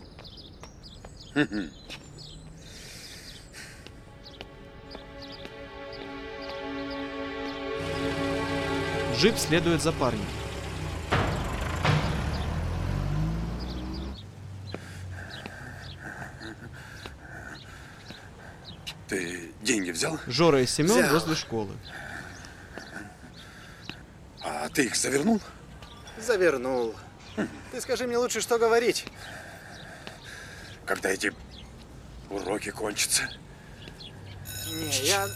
Джип следует за парнем. Ты деньги взял? Жора и Семен Взял. возле школы. А ты их завернул? Завернул. Ты скажи мне лучше, что говорить. Когда эти уроки кончатся? Не, я...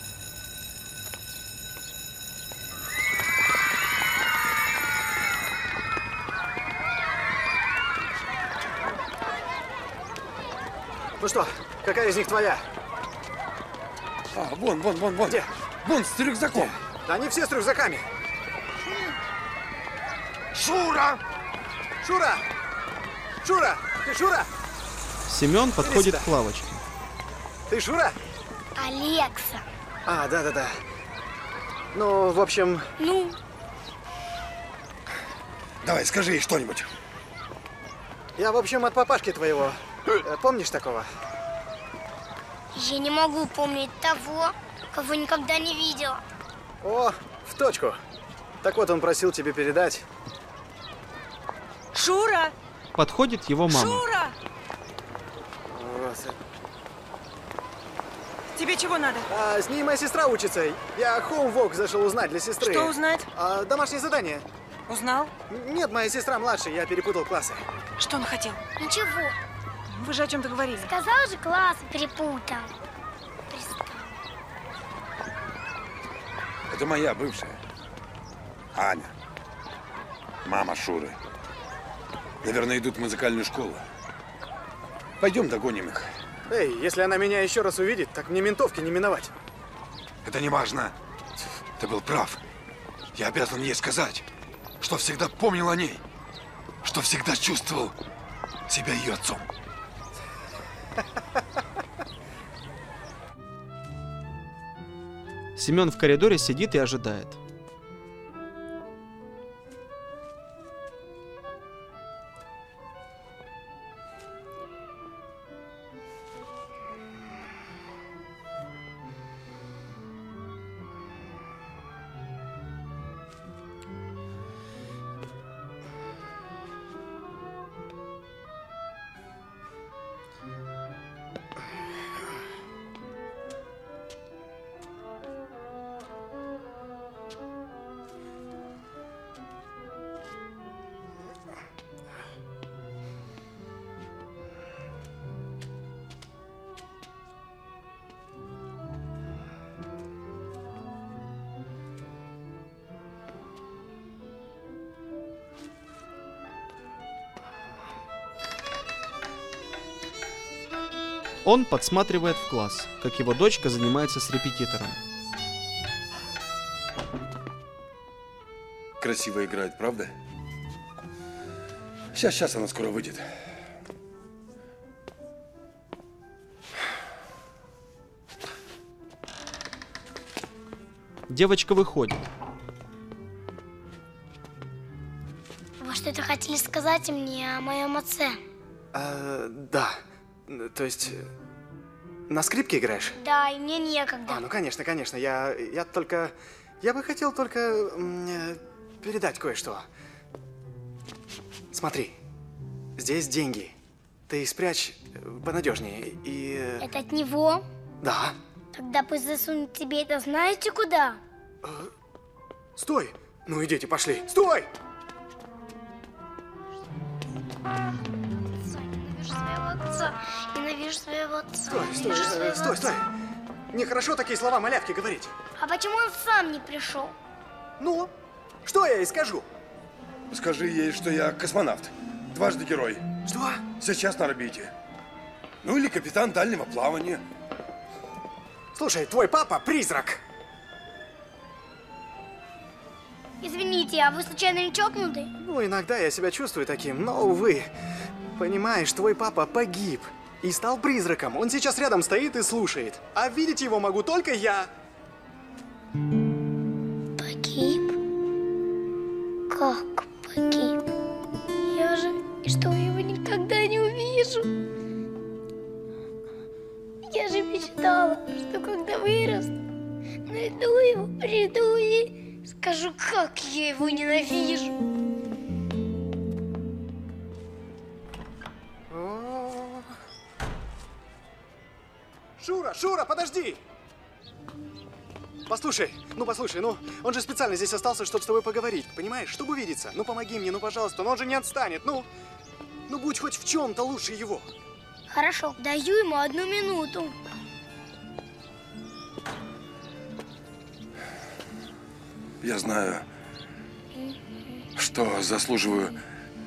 Ну что, какая из них твоя? А, вон, вон, вон, вон. Где? Вон, с рюкзаком. Да они все с рюкзаками. Шура! Шура! Шура! Ты Шура? Семен подходит к лавочке. Ты Шура? Алекса. А, да-да-да. Ну, в общем... Ну? Давай, скажи ей что-нибудь. Я, в общем, от папашки твоего. Э, Помнишь такого? Я не могу помнить того, кого никогда не видела. О, в точку. Так вот, он просил тебе передать. Шура! Подходит его мама. Шура! Вот. Тебе чего надо? А, с ней моя сестра учится. Я хоумворк зашел узнать для сестры. Что узнать? А, домашнее задание. Узнал? Нет, моя сестра младше, я перепутал классы. Что он хотел? Ничего. Вы же о чем-то говорили. Сказал же, класс перепутал. Это моя бывшая. Аня. Мама Шуры. Наверное, идут в музыкальную школу. Пойдем догоним их. Эй, если она меня еще раз увидит, так мне ментовки не миновать. Это не важно. Ты был прав. Я обязан ей сказать, что всегда помнил о ней. Что всегда чувствовал себя ее отцом. Семен в коридоре сидит и ожидает. Он подсматривает в класс, как его дочка занимается с репетитором. Красиво играет, правда? Сейчас, сейчас она скоро выйдет. Девочка выходит. Вы что-то хотели сказать мне о моем отце? А, да. То есть, на скрипке играешь? Да, и мне некогда. А, ну конечно, конечно. Я, я только... Я бы хотел только м, передать кое-что. Смотри, здесь деньги. Ты спрячь понадежнее и... Это от него? Да. Тогда пусть засунет тебе это знаете куда? А, стой! Ну и дети пошли. Стой! Ненавижу своего отца. Стой, стой, э, стой, стой. Нехорошо такие слова малявки говорить. А почему он сам не пришел? Ну, что я ей скажу? Скажи ей, что я космонавт. Дважды герой. Что? Сейчас на орбите. Ну или капитан дальнего плавания. Слушай, твой папа призрак. Извините, а вы случайно не чокнутый? Ну, иногда я себя чувствую таким, но, увы. Понимаешь, твой папа погиб и стал призраком. Он сейчас рядом стоит и слушает. А видеть его могу только я. Погиб? Как погиб? Я же и что, его никогда не увижу? Я же мечтала, что когда вырасту, найду его, приду и Скажу, как я его ненавижу. Шура, Шура, подожди! Послушай, ну послушай, ну он же специально здесь остался, чтобы с тобой поговорить, понимаешь? Чтобы увидеться. Ну помоги мне, ну пожалуйста, но он же не отстанет, ну. Ну будь хоть в чем-то лучше его. Хорошо, даю ему одну минуту. Я знаю, что заслуживаю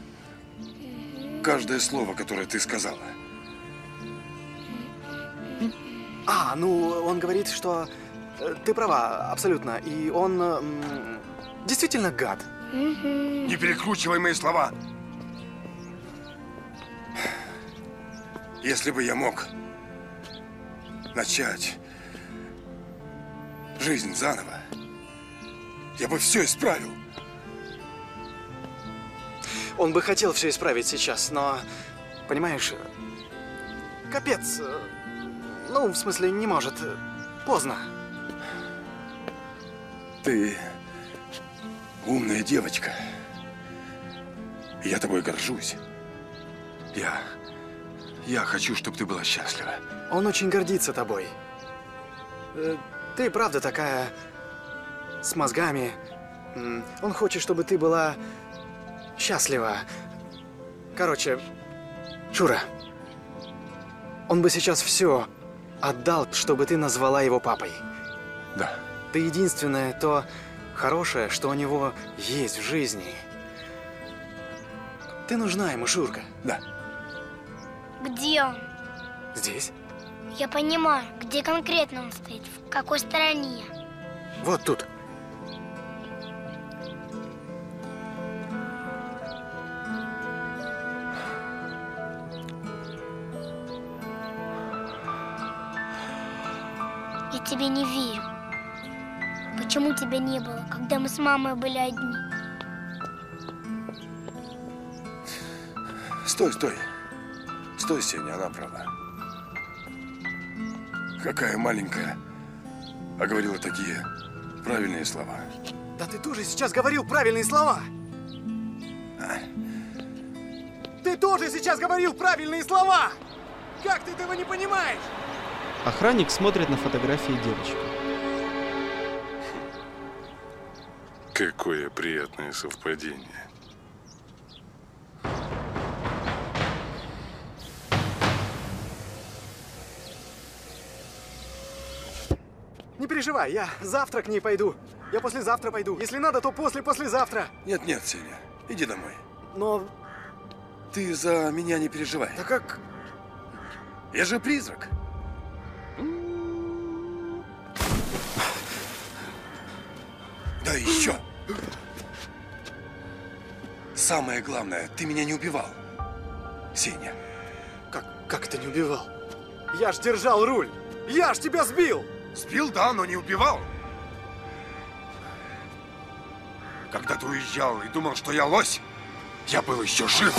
каждое слово, которое ты сказала. А, ну он говорит, что э, ты права, абсолютно. И он э, действительно гад. Не перекручивай мои слова. Если бы я мог начать жизнь заново, я бы все исправил. Он бы хотел все исправить сейчас, но, понимаешь, капец. Ну, в смысле, не может. Поздно. Ты умная девочка. Я тобой горжусь. Я... Я хочу, чтобы ты была счастлива. Он очень гордится тобой. Ты правда такая... с мозгами. Он хочет, чтобы ты была счастлива. Короче, Шура, он бы сейчас все отдал, чтобы ты назвала его папой. Да. Ты единственное то хорошее, что у него есть в жизни. Ты нужна ему, Шурка. Да. Где он? Здесь. Я понимаю, где конкретно он стоит, в какой стороне. Вот тут. Я тебе не верю. Почему тебя не было, когда мы с мамой были одни? Стой, стой. Стой, Сеня, она права. Какая маленькая, а говорила такие правильные слова. Да ты тоже сейчас говорил правильные слова. А? Ты тоже сейчас говорил правильные слова. Как ты этого не понимаешь? Охранник смотрит на фотографии девочки. Какое приятное совпадение. Не переживай, я завтра к ней пойду. Я послезавтра пойду. Если надо, то после-послезавтра. Нет, нет, Сеня, иди домой. Но... Ты за меня не переживай. Да как? Я же призрак. Да еще. Самое главное, ты меня не убивал, Сеня. Как, как ты не убивал? Я ж держал руль. Я ж тебя сбил. Сбил, да, но не убивал. Когда ты уезжал и думал, что я лось, я был еще жив.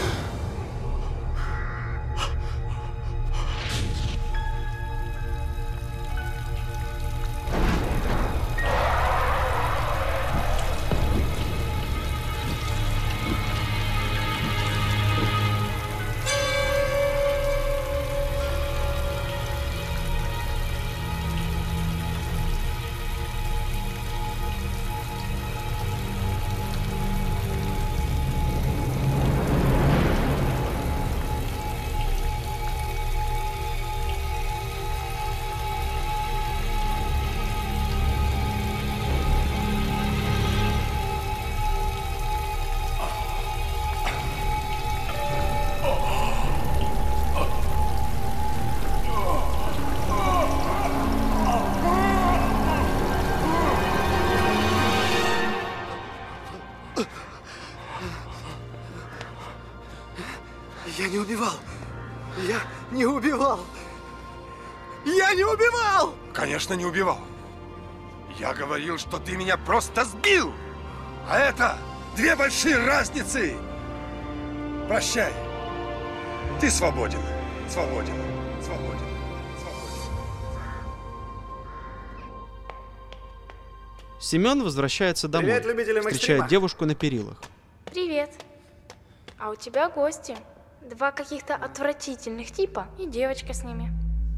Я не убивал. Я не убивал. Я не убивал! Конечно, не убивал. Я говорил, что ты меня просто сбил. А это две большие разницы. Прощай. Ты свободен. Свободен. Свободен. Свободен. Семен возвращается домой, Привет, любителям встречает экстрима. девушку на перилах. Привет. А у тебя гости. Два каких-то отвратительных типа и девочка с ними.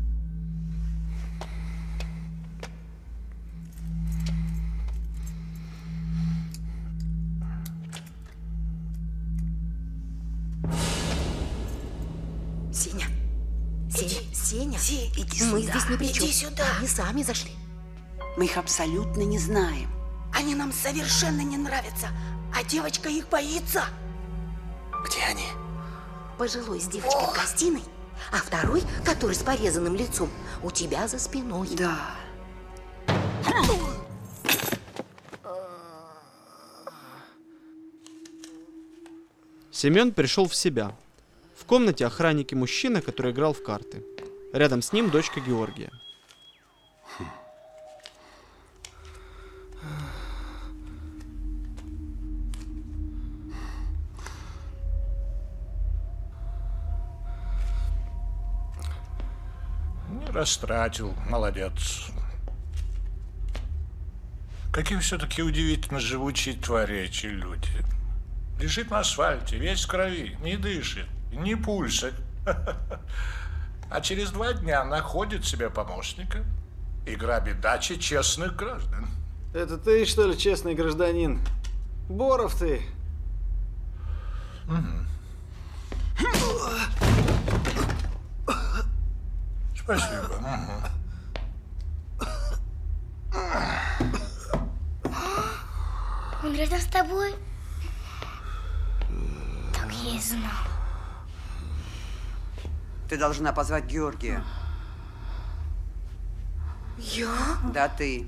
Сеня. Сеня. Сеня. Си, иди Мы сюда. здесь ни при чем. Иди сюда. Они сами зашли. Мы их абсолютно не знаем. Они нам совершенно не нравятся, а девочка их боится. Где они? Пожилой с девочкой в гостиной, а второй, который с порезанным лицом, у тебя за спиной. Да. Семен пришел в себя. В комнате охранники мужчина, который играл в карты. Рядом с ним дочка Георгия. Не растратил, молодец. Какие все-таки удивительно живучие твари эти люди. Лежит на асфальте, весь в крови, не дышит, ни пульса. А через два дня находит себе помощника и грабит дачи честных граждан. Это ты, что ли, честный гражданин? Боров ты. Спасибо. Он рядом с тобой? Так я и знал. Ты должна позвать Георгия. Я? Да, ты.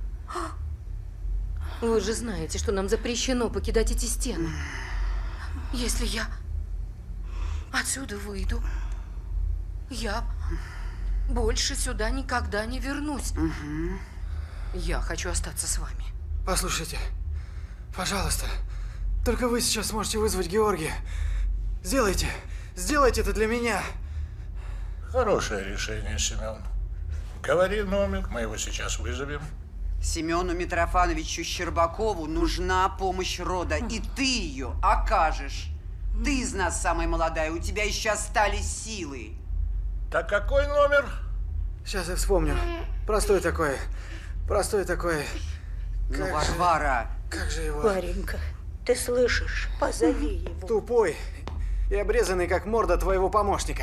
Вы же знаете, что нам запрещено покидать эти стены. Если я отсюда выйду, я больше сюда никогда не вернусь. Угу. Я хочу остаться с вами. Послушайте, пожалуйста, только вы сейчас сможете вызвать Георгия. Сделайте, сделайте это для меня. Хорошее решение, Семен. Говори номер, мы его сейчас вызовем. Семену Митрофановичу Щербакову нужна помощь рода, и ты ее окажешь. Ты из нас самая молодая, у тебя еще остались силы. Так какой номер? Сейчас я вспомню. Простой такой. Простой такой. Ну, Как Варвара. же- Как же его? Варенька, ты слышишь? Позови его. Тупой и обрезанный, как морда твоего помощника.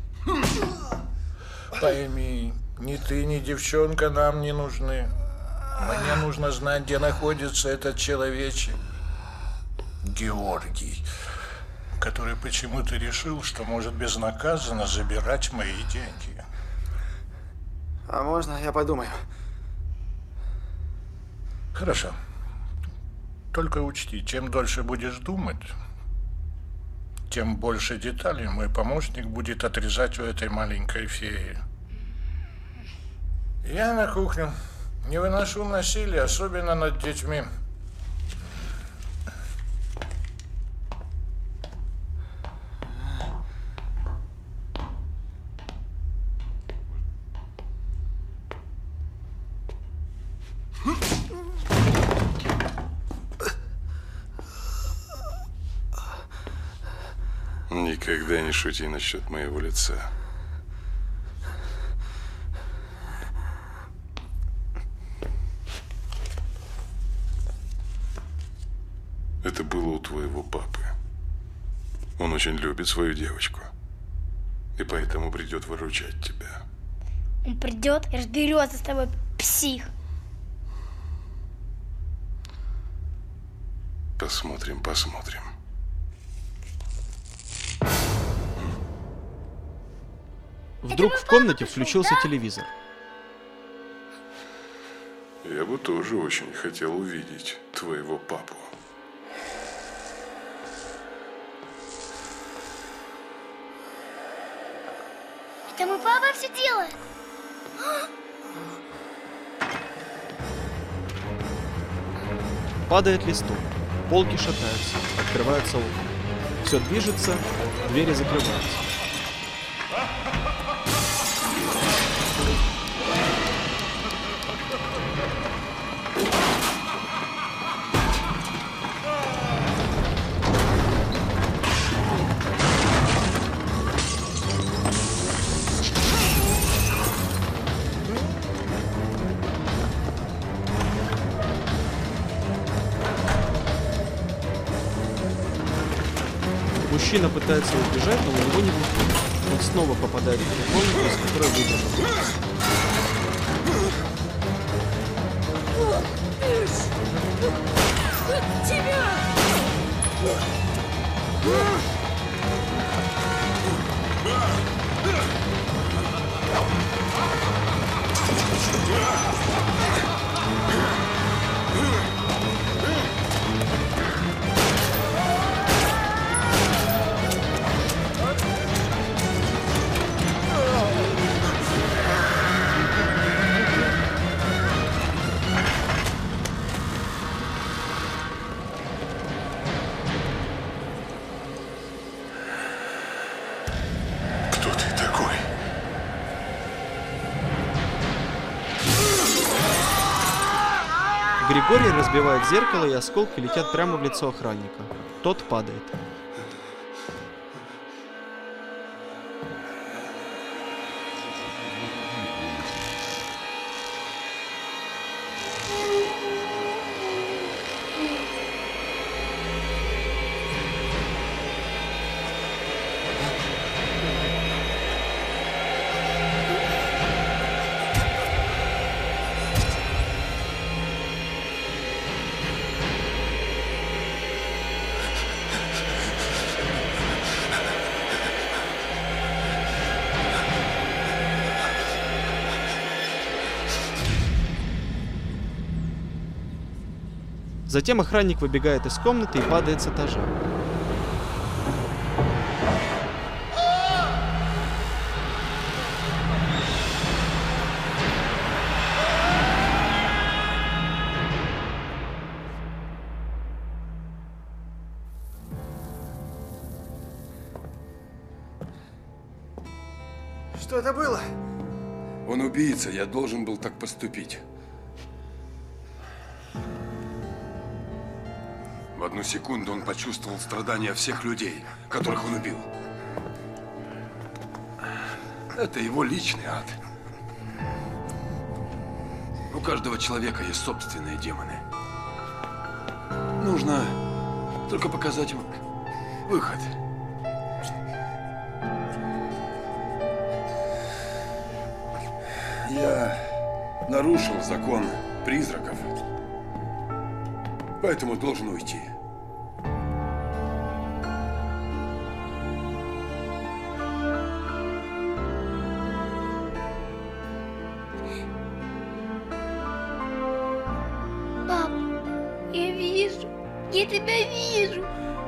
Пойми, ни ты, ни девчонка нам не нужны. Мне нужно знать, где находится этот человечек. Георгий, который почему-то решил, что может безнаказанно забирать мои деньги. А можно я подумаю? Хорошо. Только учти, чем дольше будешь думать, тем больше деталей мой помощник будет отрезать у этой маленькой феи. Я на кухню. Не выношу насилия, особенно над детьми. Никогда не шути насчет моего лица. Это было у твоего папы. Он очень любит свою девочку. И поэтому придет выручать тебя. Он придет и разберется с тобой, псих. Посмотрим, посмотрим. Вдруг в комнате включился телевизор. Я бы тоже очень хотел увидеть твоего папу. Это мой папа все делает. Падает листок. Полки шатаются. Открываются окна. Все движется, двери закрываются. Мужчина пытается убежать, но у него не выходит. Он снова попадает в ту комнату, из которой выбежал. Тебя! Григорий разбивает зеркало, и осколки летят прямо в лицо охранника. Тот падает. Затем охранник выбегает из комнаты и падает с этажа. Что это было? Он убийца, я должен был так поступить. В одну секунду он почувствовал страдания всех людей, которых он убил. Это его личный ад. У каждого человека есть собственные демоны. Нужно только показать им выход. Я нарушил закон призраков, поэтому должен уйти. Пап, я вижу, я тебя вижу.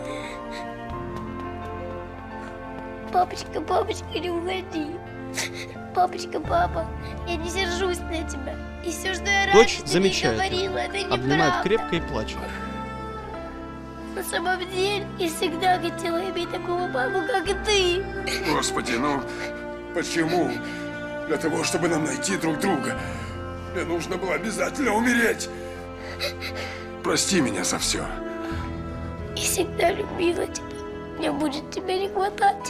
Папочка, папочка, не уходи. Папочка, папа, я не сержусь на тебя. И все, что я Дочь раньше тебе замечает говорила, это его, неправда. обнимает крепко и плачет. На самом деле, я всегда хотела иметь такого папу, как ты. Господи, ну почему? Для того, чтобы нам найти друг друга, мне нужно было обязательно умереть. Прости меня за все. Я всегда любила тебя. Мне будет тебя не хватать.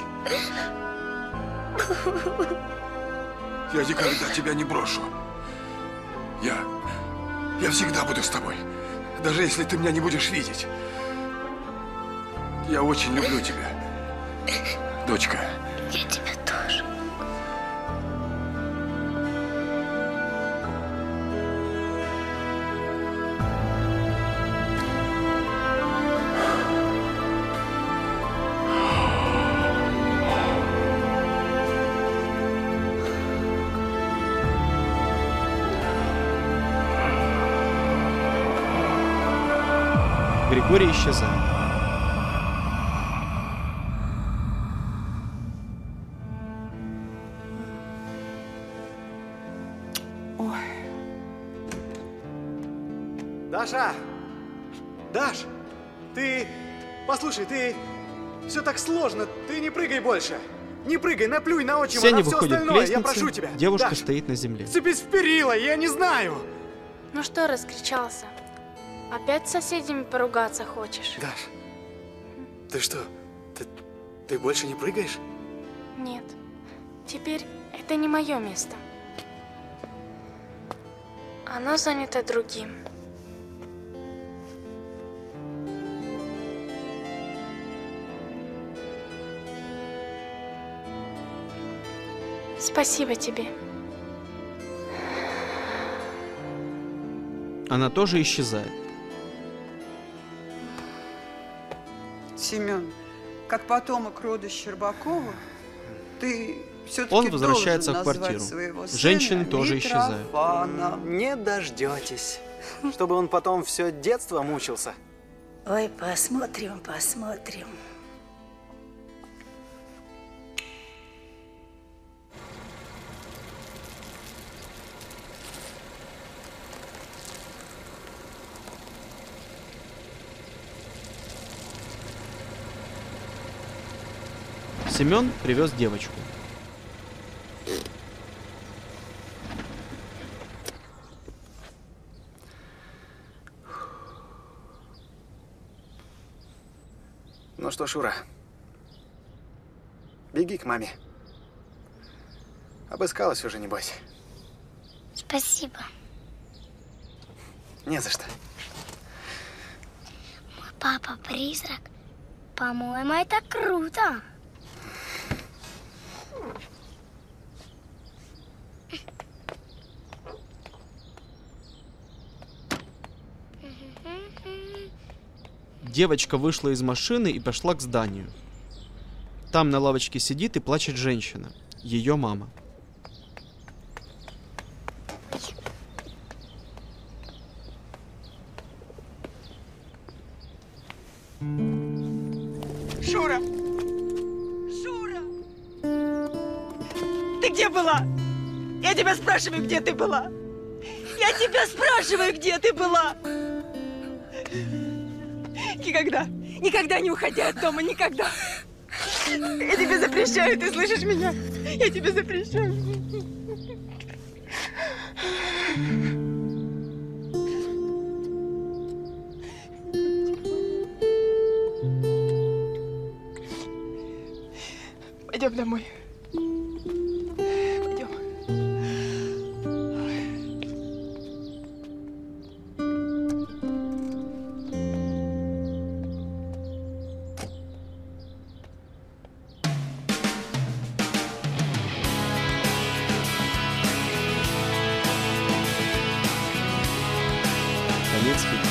Я никогда тебя не брошу. Я... Я всегда буду с тобой. Даже если ты меня не будешь видеть. Я очень люблю тебя. Дочка. Я тебя тоже. Григорий исчезает. Ой. Даша! Даш! Ты... Послушай, ты... Все так сложно. Ты не прыгай больше. Не прыгай, наплюй на отчима, Все на не все выходят к остальное. Я лестнице, прошу тебя. девушка Даш, стоит на земле. цепись в перила, я не знаю. Ну что раскричался? Опять с соседями поругаться хочешь? Даш, ты что, ты, ты больше не прыгаешь? Нет. Теперь это не мое место. Оно занято другим. Спасибо тебе. Она тоже исчезает. Семен, как потомок рода Щербакова, ты все-таки Он возвращается в должен назвать квартиру. своего сына Женщины тоже исчезают. Митрофаном. Не дождетесь, чтобы он потом все детство мучился. Ой, посмотрим, посмотрим. Семен привез девочку. Ну что, Шура, беги к маме. Обыскалась уже, небось. Спасибо. Не за что. Мой папа призрак. По-моему, это круто. Девочка вышла из машины и пошла к зданию. Там на лавочке сидит и плачет женщина, ее мама. Шура! Шура! Ты где была? Я тебя спрашиваю, где ты была? Я тебя спрашиваю, где ты была? Никогда, никогда не уходи от дома, никогда. Я тебе запрещаю, ты слышишь меня? Я тебе запрещаю. Пойдем домой. Пойдем. Конец фильма.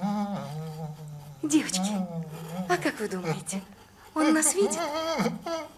Девочки, а как вы думаете, он нас видит?